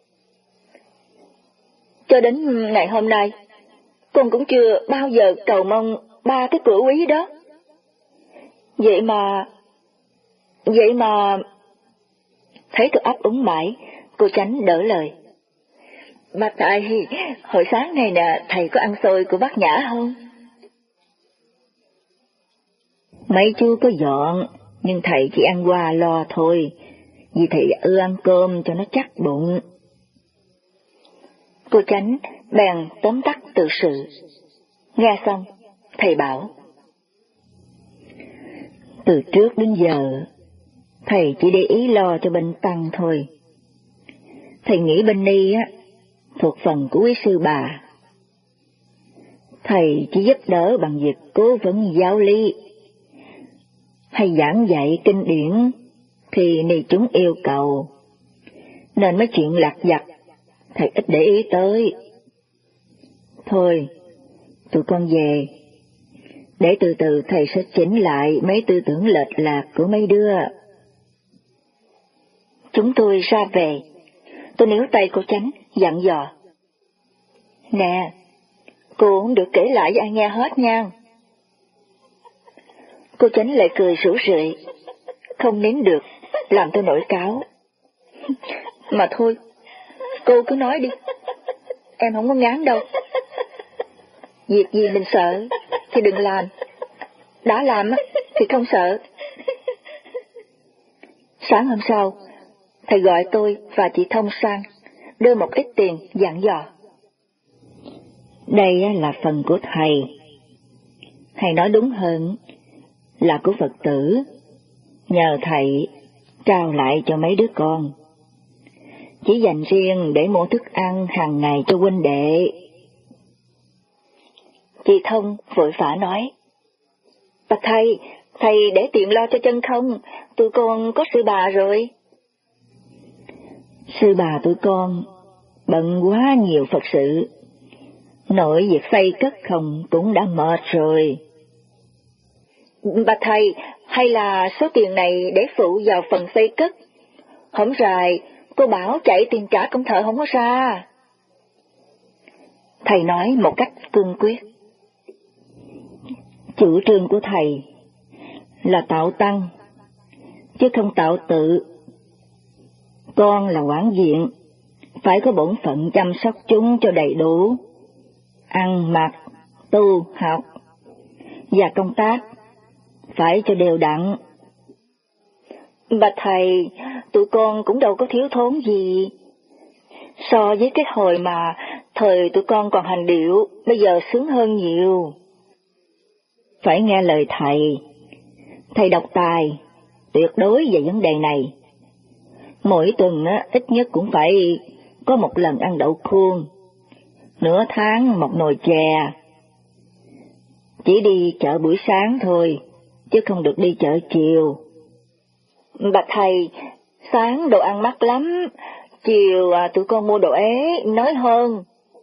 Speaker 1: Cho đến ngày hôm nay, con cũng chưa bao giờ cầu mong ba cái cửa quý đó. Vậy mà... Vậy mà... Thấy tôi ấp úng mãi, cô Chánh đỡ lời. Mà tại hồi sáng này nè, thầy có ăn xôi của bác Nhã không? Mấy chú có dọn, nhưng thầy chỉ ăn qua lo thôi, vì thầy ưa ăn cơm cho nó chắc bụng. Cô Chánh bèn tóm tắt tự sự. Nghe xong, thầy bảo. Từ trước đến giờ, thầy chỉ để ý lo cho bên Tăng thôi. Thầy nghĩ bên Ni á, thuộc phần của quý sư bà. Thầy chỉ giúp đỡ bằng việc cố vấn giáo lý, hay giảng dạy kinh điển thì ni chúng yêu cầu, nên mấy chuyện lặt vặt thầy ít để ý tới. Thôi, tụi con về, để từ từ thầy sẽ chỉnh lại mấy tư tưởng lệch lạc của mấy đứa. Chúng tôi ra về, tôi níu tay cô Chánh, dặn dò. Nè, cô không được kể lại cho ai nghe hết nha. Cô Chánh lại cười rủ rượi, không nín được, làm tôi nổi cáo. Mà thôi, cô cứ nói đi, em không có ngán đâu. Việc gì mình sợ thì đừng làm, đã làm thì không sợ. Sáng hôm sau, thầy gọi tôi và chị Thông sang, đưa một ít tiền dặn dò. Đây là phần của thầy, thầy nói đúng hơn là của Phật tử, nhờ thầy trao lại cho mấy đứa con, chỉ dành riêng để mua thức ăn hàng ngày cho huynh đệ. Chị Thông vội vã nói, bạch thầy, thầy để tiền lo cho chân không, tụi con có sư bà rồi. Sư bà tụi con bận quá nhiều Phật sự, nội việc xây cất không cũng đã mệt rồi. Bạch thầy, hay là số tiền này để phụ vào phần xây cất, hổng rày cô bảo chạy tiền trả công thợ không có ra. Thầy nói một cách cương quyết. Chủ trương của thầy là tạo tăng, chứ không tạo tự. Con là quản viện, phải có bổn phận chăm sóc chúng cho đầy đủ, ăn mặc, tu, học, và công tác phải cho đều đặn. Bạch thầy, tụi con cũng đâu có thiếu thốn gì. So với cái hồi mà thời tụi con còn hành điệu, bây giờ sướng hơn nhiều. Phải nghe lời thầy. Thầy độc tài, tuyệt đối về vấn đề này. Mỗi tuần á, ít nhất cũng phải có một lần ăn đậu khuôn, nửa tháng một nồi chè. Chỉ đi chợ buổi sáng thôi, chứ không được đi chợ chiều. Bạch thầy, sáng đồ ăn mắc lắm, chiều à, tụi con mua đồ ế, nói hơn.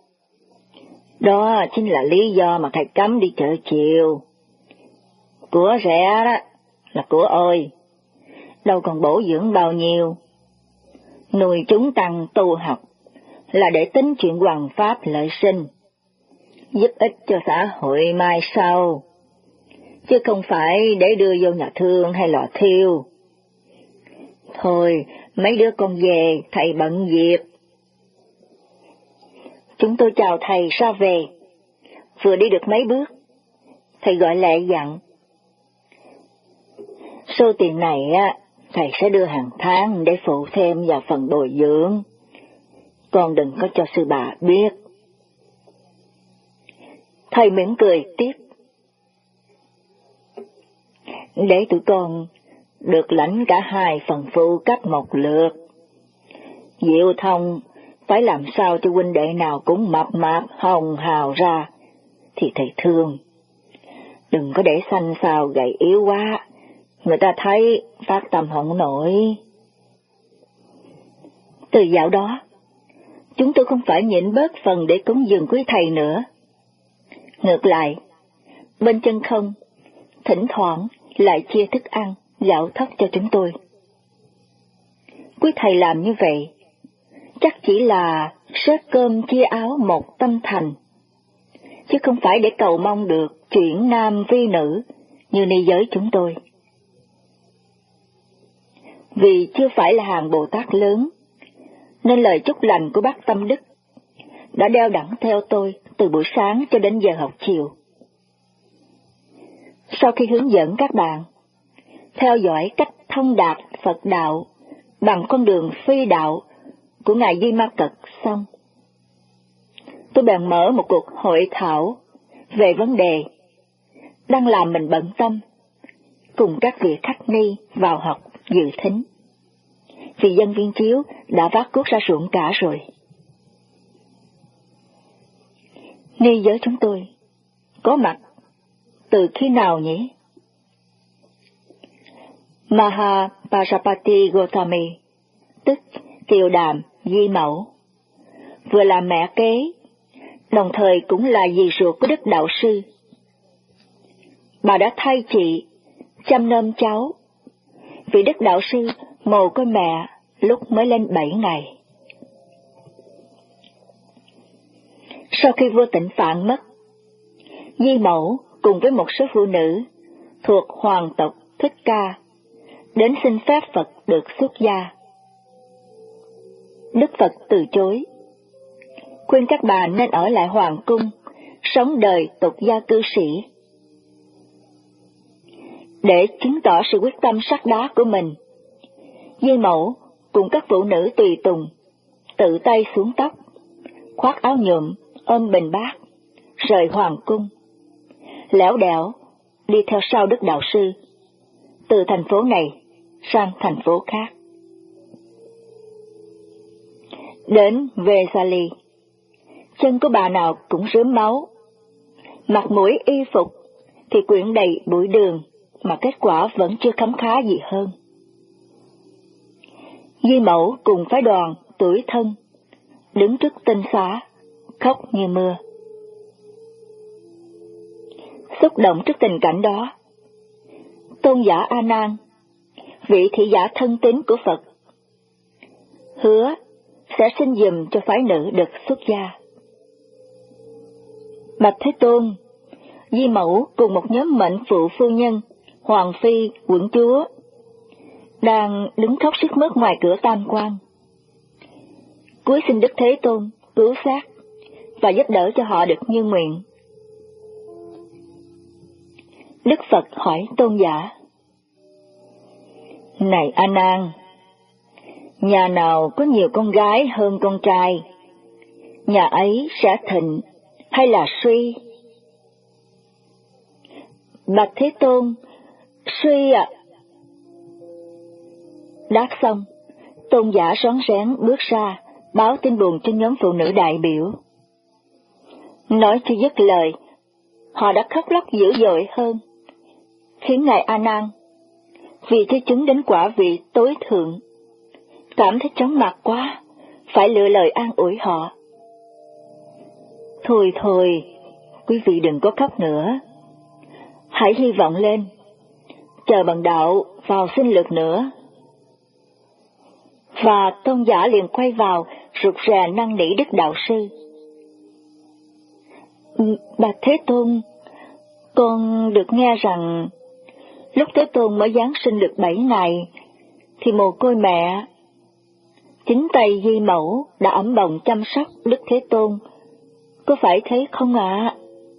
Speaker 1: Đó chính là lý do mà thầy cấm đi chợ chiều. Của rẻ đó là của ôi, đâu còn bổ dưỡng bao nhiêu. Nuôi chúng tăng tu học là để tính chuyện hoằng pháp lợi sinh, giúp ích cho xã hội mai sau, chứ không phải để đưa vô nhà thương hay lò thiêu. Thôi, mấy đứa con về, thầy bận việc. Chúng tôi chào thầy ra về. Vừa đi được mấy bước, thầy gọi lại dặn. Số tiền này á, thầy sẽ đưa hàng tháng để phụ thêm vào phần bồi dưỡng. Con đừng có cho sư bà biết. Thầy mỉm cười tiếp. Để tụi con được lãnh cả hai phần phụ cấp một lượt. Diệu Thông phải làm sao cho huynh đệ nào cũng mập mạp hồng hào ra, thì thầy thương. Đừng có để xanh xao gầy yếu quá, người ta thấy phát tâm không nổi. Từ dạo đó, chúng tôi không phải nhịn bớt phần để cúng dường quý thầy nữa. Ngược lại, bên chân không, thỉnh thoảng lại chia thức ăn, gạo thóc cho chúng tôi. Quý thầy làm như vậy, chắc chỉ là xếp cơm chia áo một tâm thành, chứ không phải để cầu mong được chuyển nam vi nữ như ni giới chúng tôi. Vì chưa phải là hàng Bồ Tát lớn, nên lời chúc lành của bác Tâm Đức đã đeo đẳng theo tôi từ buổi sáng cho đến giờ học chiều. Sau khi hướng dẫn các bạn theo dõi cách thông đạt Phật đạo bằng con đường phi đạo của Ngài Di Ma Cật xong, tôi bèn mở một cuộc hội thảo về vấn đề đang làm mình bận tâm, cùng các vị khách ni vào học dự thính, vì dân viên chiếu đã vác cuốc ra ruộng cả rồi. Ni giới chúng tôi có mặt từ khi nào nhỉ? Maha Prajapati Gotami, tức Kiều Đàm Di Mẫu, vừa là mẹ kế, đồng thời cũng là dì ruột của Đức Đạo Sư. Bà đã thay chị chăm nom cháu, vì Đức Đạo Sư mồ côi mẹ lúc mới lên bảy ngày. Sau khi vua Tịnh Phạn mất, Di Mẫu cùng với một số phụ nữ thuộc hoàng tộc Thích Ca đến xin phép Phật được xuất gia. Đức Phật từ chối, khuyên các bà nên ở lại hoàng cung, sống đời tục gia cư sĩ. Để chứng tỏ sự quyết tâm sắt đá của mình, Di Mẫu cùng các phụ nữ tùy tùng tự tay xuống tóc, khoác áo nhuộm, ôm bình bát, rời hoàng cung, lẻo đẻo đi theo sau Đức Đạo Sư, từ thành phố này sang thành phố khác. Đến Vesali, chân của bà nào cũng rớm máu, mặt mũi y phục thì quyện đầy bụi đường, mà kết quả vẫn chưa khấm khá gì hơn. Di Mẫu cùng phái đoàn tuổi thân đứng trước tinh xá, khóc như mưa. Xúc động trước tình cảnh đó, tôn giả A Nan, vị thị giả thân tín của Phật, hứa sẽ xin giùm cho phái nữ được xuất gia. Bạch Thế Tôn, Di Mẫu cùng một nhóm mệnh phụ phu nhân, hoàng phi, quận chúa đang đứng khóc sướt mướt ngoài cửa Tam Quan, cúi xin Đức Thế Tôn cứu xác và giúp đỡ cho họ được như nguyện. Đức Phật hỏi tôn giả: Này A Nan, nhà nào có nhiều con gái hơn con trai, nhà ấy sẽ thịnh hay là suy? Bạch Thế Tôn, suy ạ. À. Đáp xong, tôn giả rón rén bước ra, báo tin buồn cho nhóm phụ nữ đại biểu. Nói chưa dứt lời, họ đã khóc lóc dữ dội hơn, khiến Ngài A Nan, vì chưa chứng đến quả vị tối thượng, cảm thấy chóng mặt quá, phải lựa lời an ủi họ. Thôi thôi, quý vị đừng có khóc nữa, hãy hy vọng lên, chờ bần đạo vào xin lượt nữa. Và tôn giả liền quay vào, rụt rè năn nỉ Đức Đạo Sư: Bạch Thế Tôn, con được nghe rằng lúc Thế Tôn mới giáng sinh được bảy ngày, thì mồ côi mẹ, chính tay Di Mẫu đã ẵm bồng chăm sóc Đức Thế Tôn, có phải thế không ạ? À?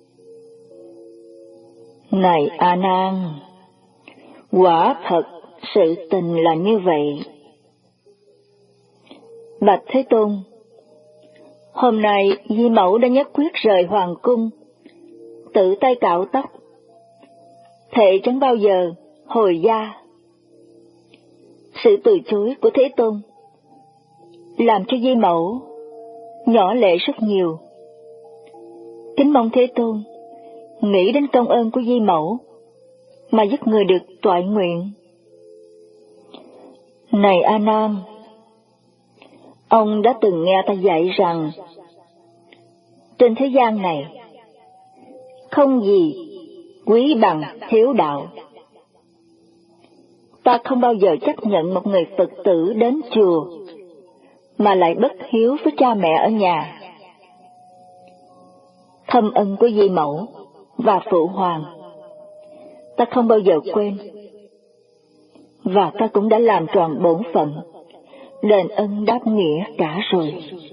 Speaker 1: Này A Nan, quả thật sự tình là như vậy. Bạch Thế Tôn, hôm nay Di Mẫu đã nhất quyết rời hoàng cung, tự tay cạo tóc, thệ chẳng bao giờ hồi gia. Sự từ chối của Thế Tôn làm cho Di Mẫu nhỏ lệ rất nhiều. Kính mong Thế Tôn nghĩ đến công ơn của Di Mẫu mà giúp người được toại nguyện. Này A Nan, ông đã từng nghe ta dạy rằng trên thế gian này không gì quý bằng hiếu đạo. Ta không bao giờ chấp nhận một người Phật tử đến chùa mà lại bất hiếu với cha mẹ ở nhà. Thâm ân của Di Mẫu và Phụ Hoàng ta không bao giờ quên, và ta cũng đã làm tròn bổn phận, đền ân đáp nghĩa cả rồi.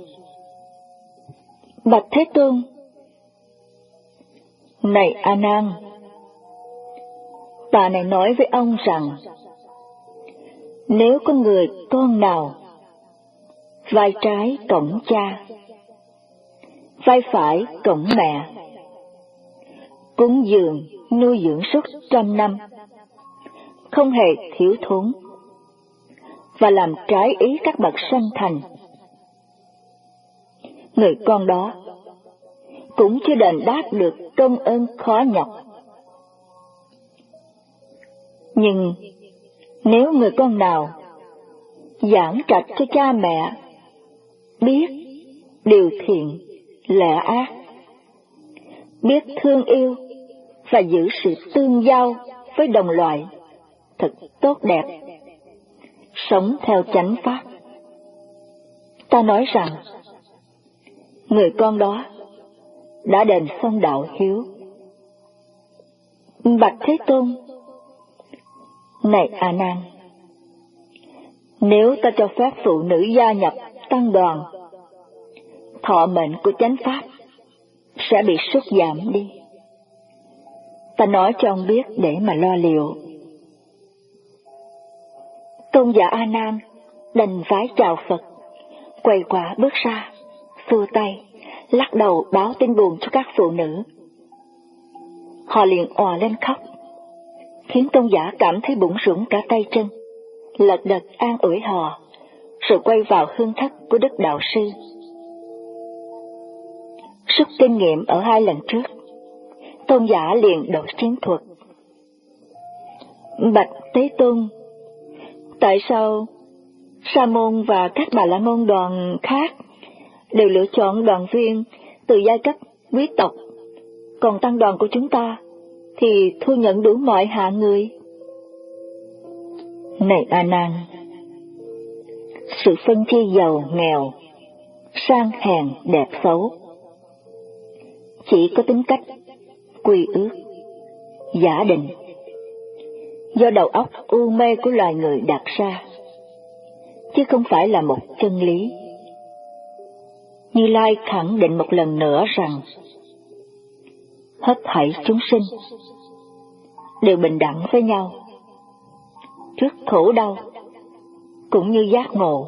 Speaker 1: Bạch Thế Tôn: Này A Nan, ta này nói với ông rằng, nếu có người con nào vai trái cổng cha, vai phải cổng mẹ, cúng dường nuôi dưỡng suốt trăm năm, không hề thiếu thốn, và làm trái ý các bậc sanh thành, người con đó cũng chưa đền đáp được công ơn khó nhọc. Nhưng nếu người con nào giảng trạch cho cha mẹ biết điều thiện lẽ ác, biết thương yêu và giữ sự tương giao với đồng loại thật tốt đẹp, sống theo chánh pháp, ta nói rằng người con đó đã đền xong đạo hiếu. Bạch Thế Tôn: Này A Nan, nếu ta cho phép phụ nữ gia nhập tăng đoàn, thọ mệnh của chánh pháp sẽ bị sút giảm đi. Ta nói cho ông biết để mà lo liệu. Tôn giả A Nan đành vái chào Phật, quay qua bước ra, xua tay, lắc đầu báo tin buồn cho các phụ nữ. Họ liền òa lên khóc, khiến tôn giả cảm thấy bủn rủn cả tay chân, lật đật an ủi họ, rồi quay vào hương thất của Đức Đạo Sư. Rút kinh nghiệm ở hai lần trước, tôn giả liền đổi chiến thuật. Bạch Thế Tôn, tại sao Sa môn và các Bà La môn đoàn khác đều lựa chọn đoàn viên từ giai cấp quý tộc, còn tăng đoàn của chúng ta thì thu nhận đủ mọi hạng người? Này A Nan, sự phân chia giàu nghèo, sang hèn đẹp xấu chỉ có tính cách quy ước, giả định, do đầu óc u mê của loài người đặt ra, chứ không phải là một chân lý. Như Lai khẳng định một lần nữa rằng hết thảy chúng sinh đều bình đẳng với nhau trước khổ đau cũng như giác ngộ.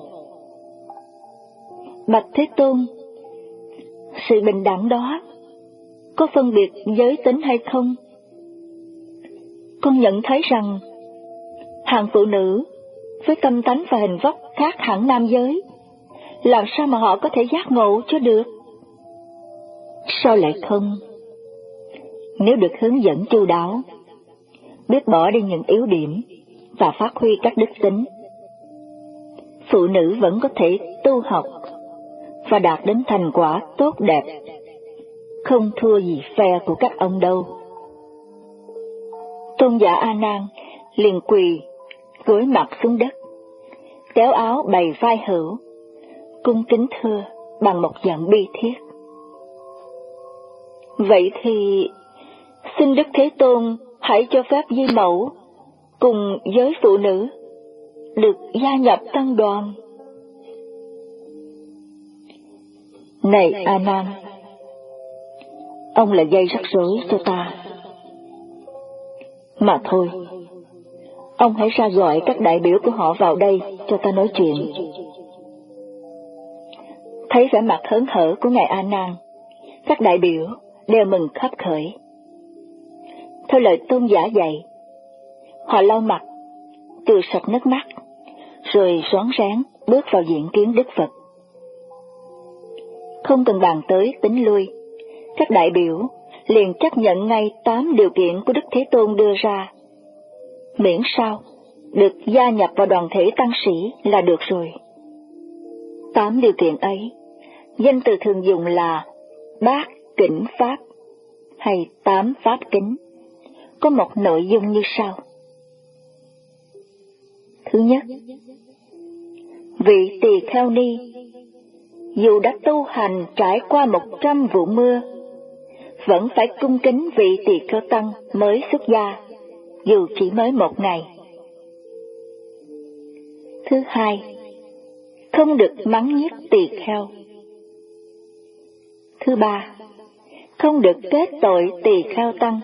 Speaker 1: Bạch Thế Tôn, sự bình đẳng đó có phân biệt giới tính hay không? Con nhận thấy rằng hàng phụ nữ với tâm tánh và hình vóc khác hẳn nam giới, làm sao mà họ có thể giác ngộ cho được? Sao lại không? Nếu được hướng dẫn chu đáo, biết bỏ đi những yếu điểm và phát huy các đức tính, phụ nữ vẫn có thể tu học và đạt đến thành quả tốt đẹp, không thua gì phe của các ông đâu. Tôn giả A Nan liền quỳ gối mặt xuống đất, kéo áo bày vai hữu, cung kính thưa bằng một giọng bi thiết: Vậy thì xin Đức Thế Tôn hãy cho phép Di Mẫu cùng giới phụ nữ được gia nhập tăng đoàn. Này A Nan, ông là gây rắc rối cho ta. Mà thôi, ông hãy ra gọi các đại biểu của họ vào đây cho ta nói chuyện. Thấy vẻ mặt hớn hở của ngài A Nan, các đại biểu đều mừng khắp khởi. Theo lời tôn giả dạy, họ lau mặt, trừ sạch nước mắt, rồi rón rén bước vào diện kiến Đức Phật. Không cần bàn tới tính lui, các đại biểu liền chấp nhận ngay tám điều kiện của Đức Thế Tôn đưa ra, miễn sao được gia nhập vào đoàn thể tăng sĩ là được rồi. Tám điều kiện ấy, danh từ thường dùng là bát kính pháp hay tám pháp kính, có một nội dung như sau. Thứ nhất, vị tỳ kheo ni dù đã tu hành trải qua một trăm vụ mưa, vẫn phải cung kính vị tỳ kheo tăng mới xuất gia, dù chỉ mới một ngày. Thứ hai, không được mắng nhiếc tỳ kheo. Thứ ba, không được kết tội tỳ kheo tăng.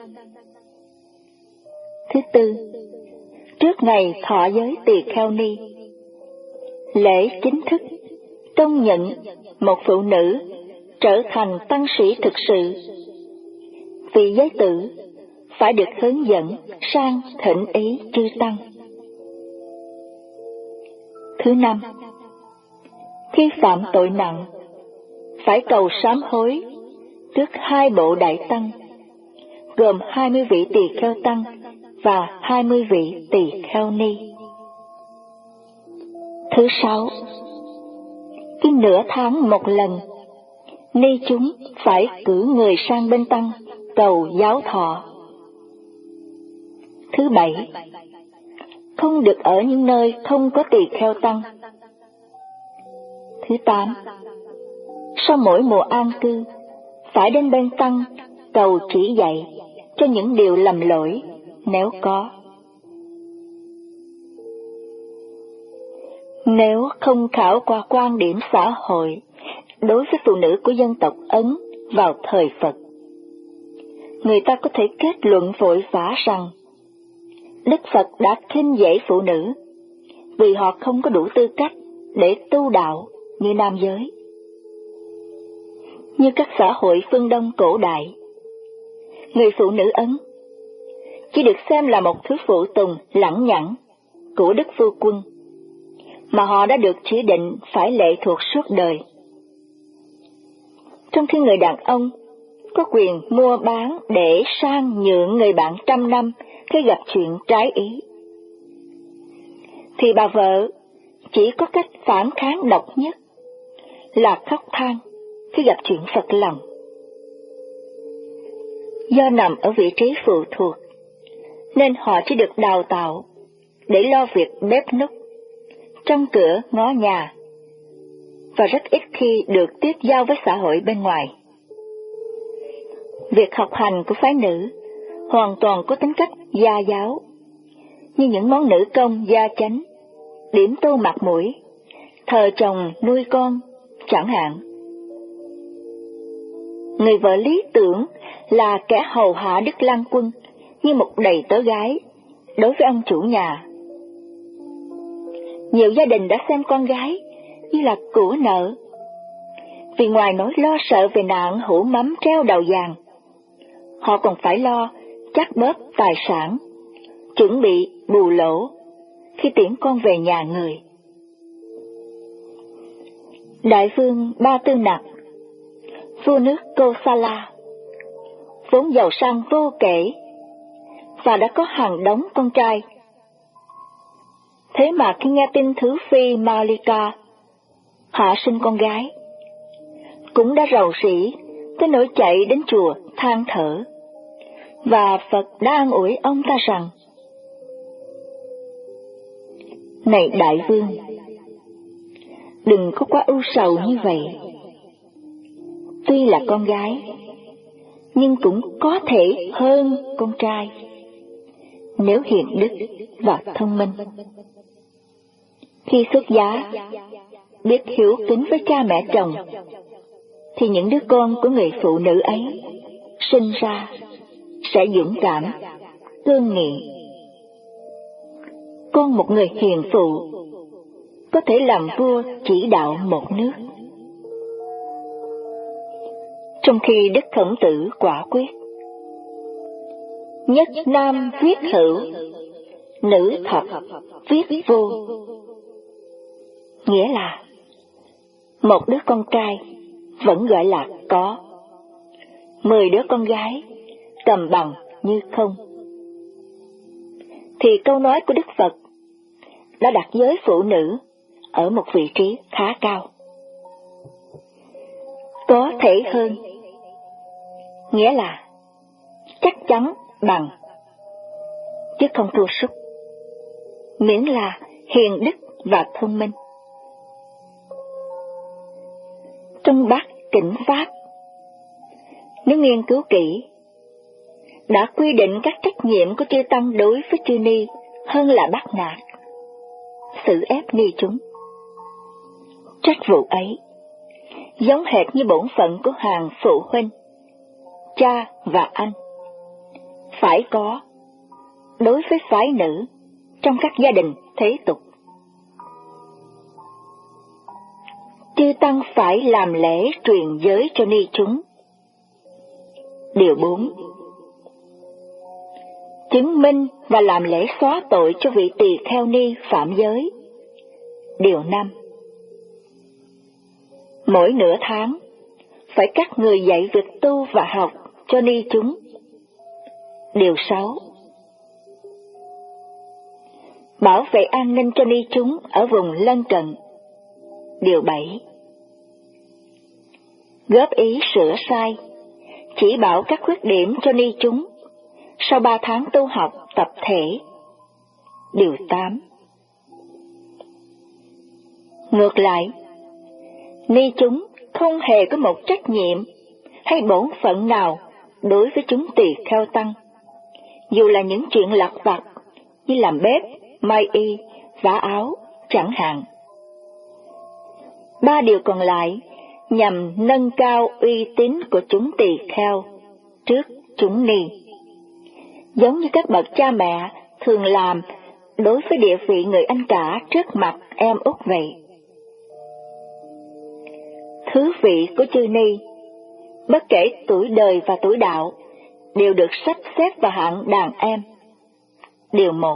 Speaker 1: Thứ tư, trước ngày thọ giới tỳ kheo ni, lễ chính thức công nhận một phụ nữ trở thành tăng sĩ thực sự, vị giới tử phải được hướng dẫn sang thỉnh ý chư tăng. Thứ năm, khi phạm tội nặng, phải cầu sám hối trước hai bộ đại tăng, gồm hai mươi vị tỳ kheo tăng và hai mươi vị tỳ kheo ni. Thứ sáu, cứ nửa tháng một lần, ni chúng phải cử người sang bên tăng cầu giáo thọ. Thứ bảy, không được ở những nơi không có tỳ kheo tăng. Thứ tám, sau mỗi mùa an cư, phải đến bên tăng cầu chỉ dạy cho những điều lầm lỗi nếu có. Nếu không khảo qua quan điểm xã hội đối với phụ nữ của dân tộc Ấn vào thời Phật, người ta có thể kết luận vội vã rằng Đức Phật đã khinh dễ phụ nữ vì họ không có đủ tư cách để tu đạo như nam giới. Như các xã hội phương Đông cổ đại, người phụ nữ Ấn chỉ được xem là một thứ phụ tùng lẳng nhẳng của Đức Phu Quân, mà họ đã được chỉ định phải lệ thuộc suốt đời. Trong khi người đàn ông có quyền mua bán để sang nhượng người bạn trăm năm khi gặp chuyện trái ý, thì bà vợ chỉ có cách phản kháng độc nhất là khóc than khi gặp chuyện phật lòng. Do nằm ở vị trí phụ thuộc, nên họ chỉ được đào tạo để lo việc bếp núc, trong cửa ngó nhà, và rất ít khi được tiếp giao với xã hội bên ngoài. Việc học hành của phái nữ hoàn toàn có tính cách gia giáo, như những món nữ công gia chánh, điểm tô mặt mũi, thờ chồng nuôi con, chẳng hạn. Người vợ lý tưởng là kẻ hầu hạ Đức Lang Quân như một đầy tớ gái đối với ông chủ nhà. Nhiều gia đình đã xem con gái như là của nợ, vì ngoài nỗi lo sợ về nạn hũ mắm treo đầu vàng, họ còn phải lo chắc bớt tài sản, chuẩn bị bù lỗ khi tiễn con về nhà người. Đại vương Ba Tư Nặc, vua nước Kosala, vốn giàu sang vô kể và đã có hàng đống con trai. Thế mà khi nghe tin thứ phi Malika hạ sinh con gái, cũng đã rầu rĩ tới nỗi chạy đến chùa than thở, và Phật đã an ủi ông ta rằng: Này đại vương, đừng có quá ưu sầu như vậy. Tuy là con gái, nhưng cũng có thể hơn con trai, nếu hiền đức và thông minh. Khi xuất giá, biết hiếu kính với cha mẹ chồng, thì những đứa con của người phụ nữ ấy sinh ra sẽ dũng cảm, cương nghị. Con một người hiền phụ có thể làm vua chỉ đạo một nước. Trong khi Đức Khổng Tử quả quyết: Nhất nam viết hữu, nữ thập viết vô. Nghĩa là một đứa con trai vẫn gọi là có, mười đứa con gái cầm bằng như không. Thì câu nói của Đức Phật đã đặt giới phụ nữ ở một vị trí khá cao. Có thể hơn nghĩa là chắc chắn bằng chứ không thua sút, miễn là hiền đức và thông minh. Trong Bát Kỉnh Pháp, nếu nghiên cứu kỹ, đã quy định các trách nhiệm của chư tăng đối với chư ni hơn là bắt nạt, xử ép ni chúng. Trách vụ ấy giống hệt như bổn phận của hàng phụ huynh, cha và anh, phải có đối với phái nữ trong các gia đình thế tục. Chư tăng phải làm lễ truyền giới cho ni chúng. Điều bốn. Chứng minh và làm lễ xóa tội cho vị tỳ kheo ni phạm giới. Điều năm. Mỗi nửa tháng, phải các người dạy việc tu và học cho ni chúng. Điều sáu. Bảo vệ an ninh cho ni chúng ở vùng lân cận. Điều bảy. Góp ý sửa sai, chỉ bảo các khuyết điểm cho ni chúng sau ba tháng tu học tập thể. Điều tám. Ngược lại, ni chúng không hề có một trách nhiệm hay bổn phận nào đối với chúng tỳ kheo tăng, dù là những chuyện lặt vặt như làm bếp, may y, vá áo chẳng hạn. Ba điều còn lại nhằm nâng cao uy tín của chúng tỳ kheo trước chúng ni, giống như các bậc cha mẹ thường làm đối với địa vị người anh cả trước mặt em út vậy. Thứ vị của chư ni, bất kể tuổi đời và tuổi đạo, đều được sắp xếp vào hạng đàn em. Điều một.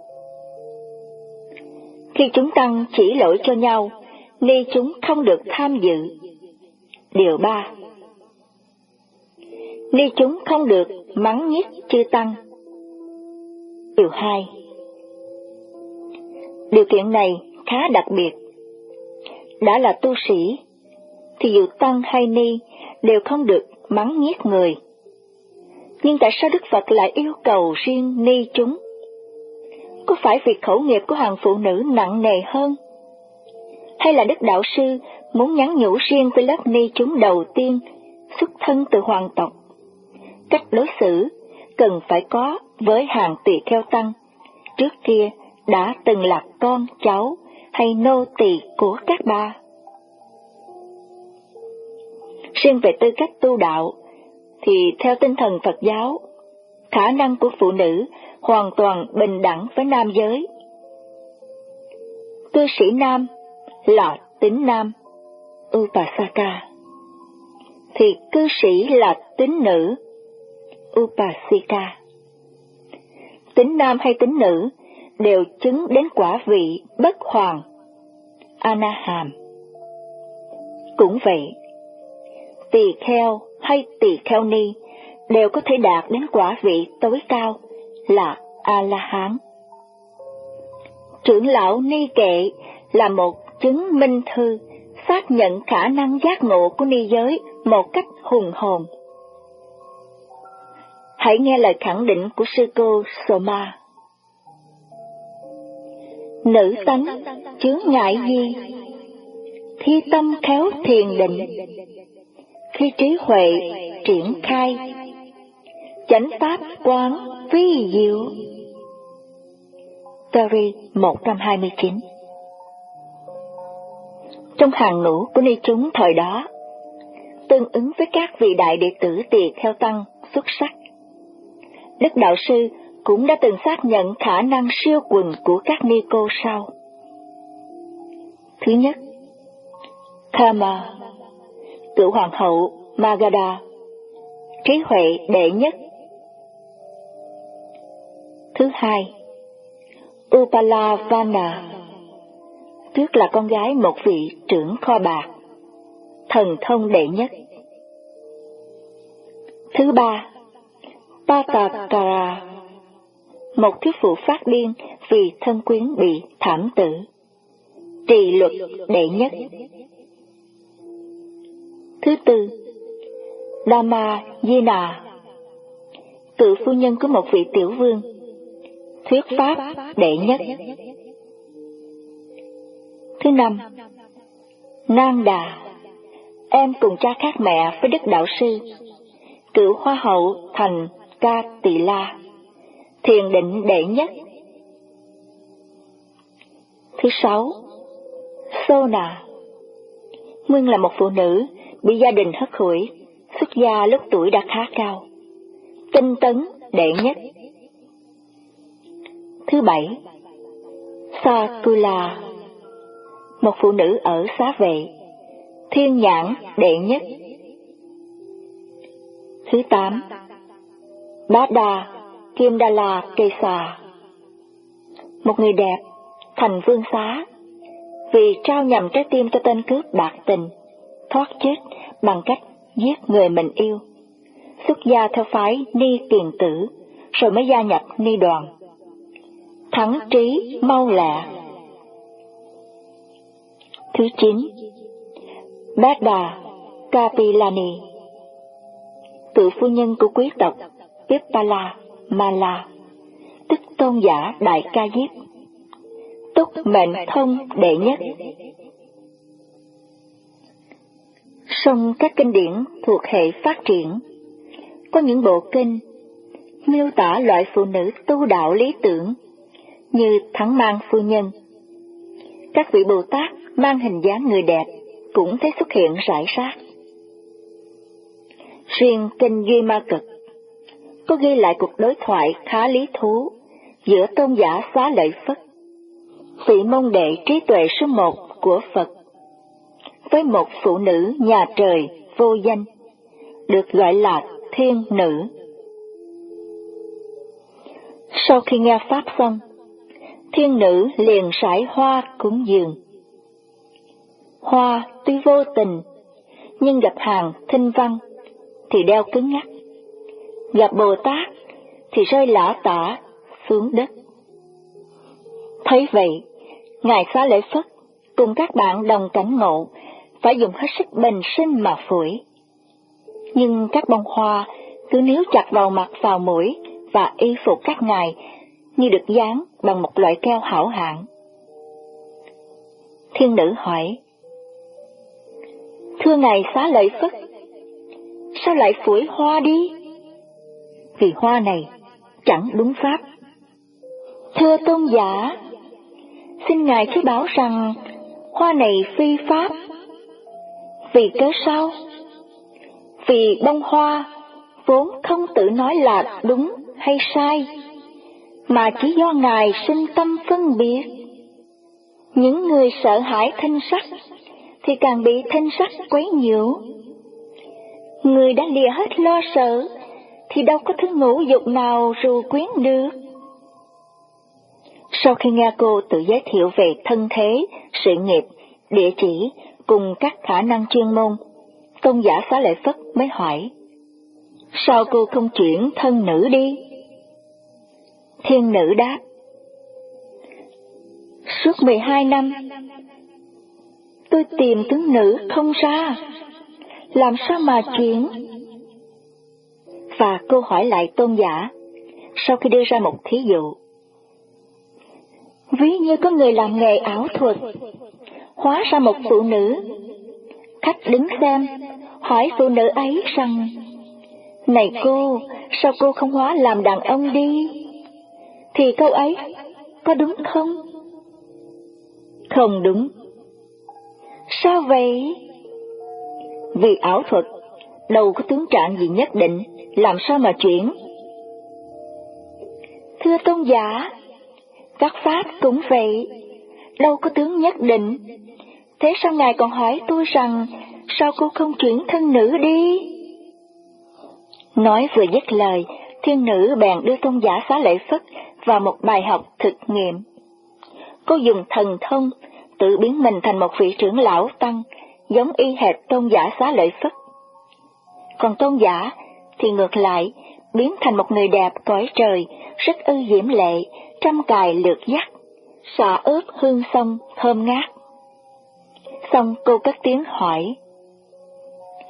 Speaker 1: Khi chúng tăng chỉ lỗi cho nhau, ni chúng không được tham dự. Điều ba. Ni chúng không được mắng nhiếc chư tăng. Điều hai. Điều kiện này khá đặc biệt. Đã là tu sĩ, thì dù tăng hay ni đều không được mắng nhiếc người. Nhưng tại sao Đức Phật lại yêu cầu riêng ni chúng? Có phải vì khẩu nghiệp của hàng phụ nữ nặng nề hơn? Hay là Đức Đạo Sư muốn nhắn nhủ riêng với lớp ni chúng đầu tiên, xuất thân từ hoàng tộc? Cách đối xử cần phải có với hàng tỳ kheo tăng, trước kia đã từng là con, cháu hay nô tỳ của các bà. Riêng về tư cách tu đạo, thì theo tinh thần Phật giáo, khả năng của phụ nữ hoàn toàn bình đẳng với nam giới. Cư sĩ nam là tín nam, Upasaka, thì cư sĩ là tín nữ, Upasika. Tín nam hay tín nữ đều chứng đến quả vị bất hoàn, Anaham. Cũng vậy, tỳ kheo hay tỳ kheo ni đều có thể đạt đến quả vị tối cao là A-la-hán. Trưởng lão ni kệ là một chứng minh thư xác nhận khả năng giác ngộ của ni giới một cách hùng hồn. Hãy nghe lời khẳng định của sư cô Soma. Nữ tánh chướng ngại gì? Thi tâm khéo thiền định, khi trí huệ triển khai, chánh pháp quán vi diệu. Terry một trăm hai mươi chín. Trong hàng ngũ của ni chúng thời đó, tương ứng với các vị đại đệ tử tỳ kheo tăng xuất sắc, Đức Đạo Sư cũng đã từng xác nhận khả năng siêu quần của các ni cô sau. Thứ nhất, Kama, cựu hoàng hậu Magadha, trí huệ đệ nhất. Thứ hai, Upalavana, tức là con gái một vị trưởng kho bạc, thần thông đệ nhất. Thứ ba, Patakara, một thiếu phụ phát điên vì thân quyến bị thảm tử, trì luật đệ nhất. Thứ tư, Dhammayina, cựu phu nhân của một vị tiểu vương, thuyết pháp đệ nhất. Thứ năm, Nang Đà, em cùng cha khác mẹ với Đức Đạo Sư, cửu Hoa hậu thành Ca Tỳ La, thiền định đệ nhất. Thứ sáu, Sona, nguyên là một phụ nữ bị gia đình hất hủi, xuất gia lúc tuổi đã khá cao, tinh tấn đệ nhất. Thứ bảy, Sakula, một phụ nữ ở Xá Vệ, thiên nhãn đệ nhất. Thứ tám, Bát Đa Kim Đa La Kê Xà, một người đẹp thành vương xá, vì trao nhầm trái tim cho tên cướp bạc tình, thoát chết bằng cách giết người mình yêu, xuất gia theo phái Ni Kiền Tử, rồi mới gia nhập Ni Đoàn, thắng trí mau lẹ. Thứ chín, Bát Đà Kapilani, cựu phu nhân của quý tộc Vipala Mala, tức tôn giả Đại Ca Diếp, túc mệnh thông đệ nhất. Song các kinh điển thuộc hệ phát triển, có những bộ kinh miêu tả loại phụ nữ tu đạo lý tưởng như Thắng Mang phu nhân. Các vị Bồ Tát mang hình dáng người đẹp cũng thấy xuất hiện rải rác. Riêng kinh Duy Ma Cực có ghi lại cuộc đối thoại khá lý thú giữa tôn giả Xá Lợi Phất, vị môn đệ trí tuệ số một của Phật, với một phụ nữ nhà trời vô danh, được gọi là thiên nữ. Sau khi nghe pháp xong, thiên nữ liền sải hoa cúng dường. Hoa tuy vô tình, nhưng gặp hàng thinh văn thì đeo cứng ngắc, gặp Bồ Tát thì rơi lả tả xuống đất. Thấy vậy, Ngài Xá Lợi Phất cùng các bạn đồng cảnh ngộ phải dùng hết sức bình sinh mà phủi. Nhưng các bông hoa cứ níu chặt vào mặt, vào mũi và y phục các ngài như được dán bằng một loại keo hảo hạng. Thiên nữ hỏi: Thưa Ngài Xá Lợi Phất, sao lại phủi hoa đi? Vì hoa này chẳng đúng pháp. Thưa tôn giả, xin Ngài cứ bảo rằng hoa này phi pháp. Vì cớ sao? Vì bông hoa vốn không tự nói là đúng hay sai, mà chỉ do Ngài sinh tâm phân biệt. Những người sợ hãi thanh sắc thì càng bị thanh sắc quấy nhiễu. Người đã lìa hết lo sợ thì đâu có thứ ngũ dục nào rù quyến được. Sau khi nghe cô tự giới thiệu về thân thế, sự nghiệp, địa chỉ cùng các khả năng chuyên môn, tôn giả Xá Lợi Phất mới hỏi: Sao cô không chuyển thân nữ đi? Thiên nữ đáp: Suốt mười hai năm, tôi tìm tướng nữ không ra, làm sao mà chuyển? Và cô hỏi lại tôn giả, sau khi đưa ra một thí dụ: Ví như có người làm nghề ảo thuật, hóa ra một phụ nữ. Khách đứng xem, hỏi phụ nữ ấy rằng: Này cô, sao cô không hóa làm đàn ông đi? Thì câu ấy có đúng không? Không đúng. Sao vậy? Vì ảo thuật đâu có tướng trạng gì nhất định, làm sao mà chuyển? Thưa tôn giả, các pháp cũng vậy, đâu có tướng nhất định. Thế sao Ngài còn hỏi tôi rằng sao cô không chuyển thân nữ đi? Nói vừa dứt lời, thiên nữ bèn đưa tôn giả Xá Lợi Phất vào một bài học thực nghiệm. Cô dùng thần thông tự biến mình thành một vị trưởng lão tăng, giống y hệt tôn giả Xá Lợi Phất. Còn tôn giả thì ngược lại, biến thành một người đẹp cõi trời, rất ư diễm lệ, trăm cài lược dắt, xạ ướp hương sông thơm ngát. Xong cô cất tiếng hỏi: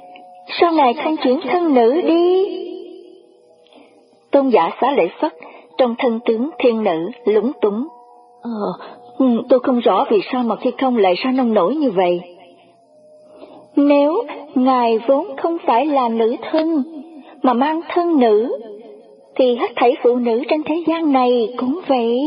Speaker 1: Sao Ngài không chuyển thân nữ đi? Tôn giả Xá Lợi Phất trong thân tướng thiên nữ lúng túng. Ờ, tôi không rõ vì sao mà Phi Công lại ra nông nổi như vậy. Nếu ngài vốn không phải là nữ thân, mà mang thân nữ, thì hết thảy phụ nữ trên thế gian này cũng vậy.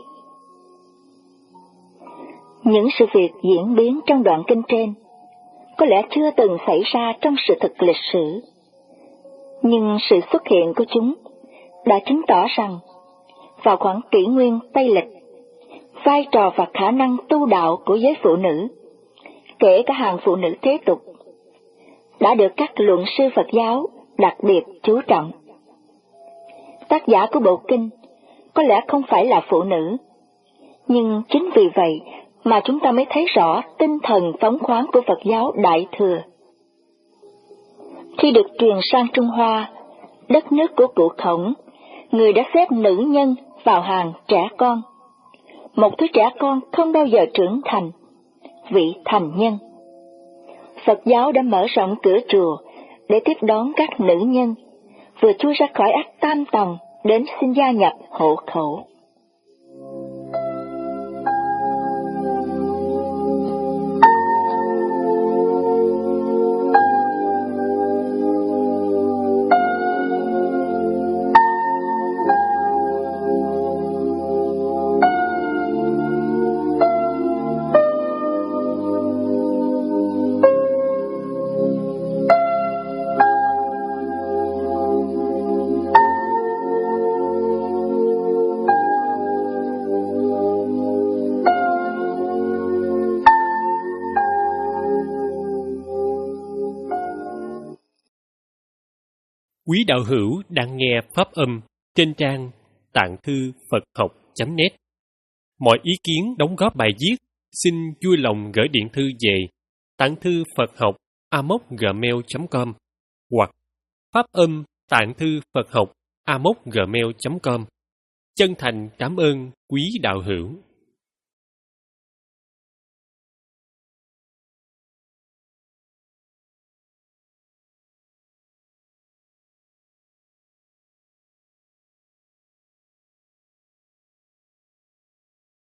Speaker 1: Những sự việc diễn biến trong đoạn kinh trên có lẽ chưa từng xảy ra trong sự thực lịch sử, nhưng sự xuất hiện của chúng đã chứng tỏ rằng vào khoảng kỷ nguyên Tây Lịch, vai trò và khả năng tu đạo của giới phụ nữ, kể cả hàng phụ nữ thế tục, đã được các luận sư Phật giáo đặc biệt chú trọng. Tác giả của bộ kinh có lẽ không phải là phụ nữ, nhưng chính vì vậy mà chúng ta mới thấy rõ tinh thần phóng khoáng của Phật giáo Đại Thừa. Khi được truyền sang Trung Hoa, đất nước của cụ Khổng, người đã xếp nữ nhân vào hàng trẻ con. Một thứ trẻ con không bao giờ trưởng thành, vị thành nhân. Phật giáo đã mở rộng cửa chùa để tiếp đón các nữ nhân, vừa chui ra khỏi ách tam tòng đến xin gia nhập hộ khẩu.
Speaker 2: Quý đạo hữu đang nghe pháp âm trên trang tạng thư Phật học chấm net. Mọi ý kiến đóng góp bài viết xin vui lòng gửi điện thư về tạng thư Phật học a m o c gmail chấm com hoặc pháp âm tạng thư Phật học a m o c gmail chấm com. Chân thành cảm ơn quý đạo hữu.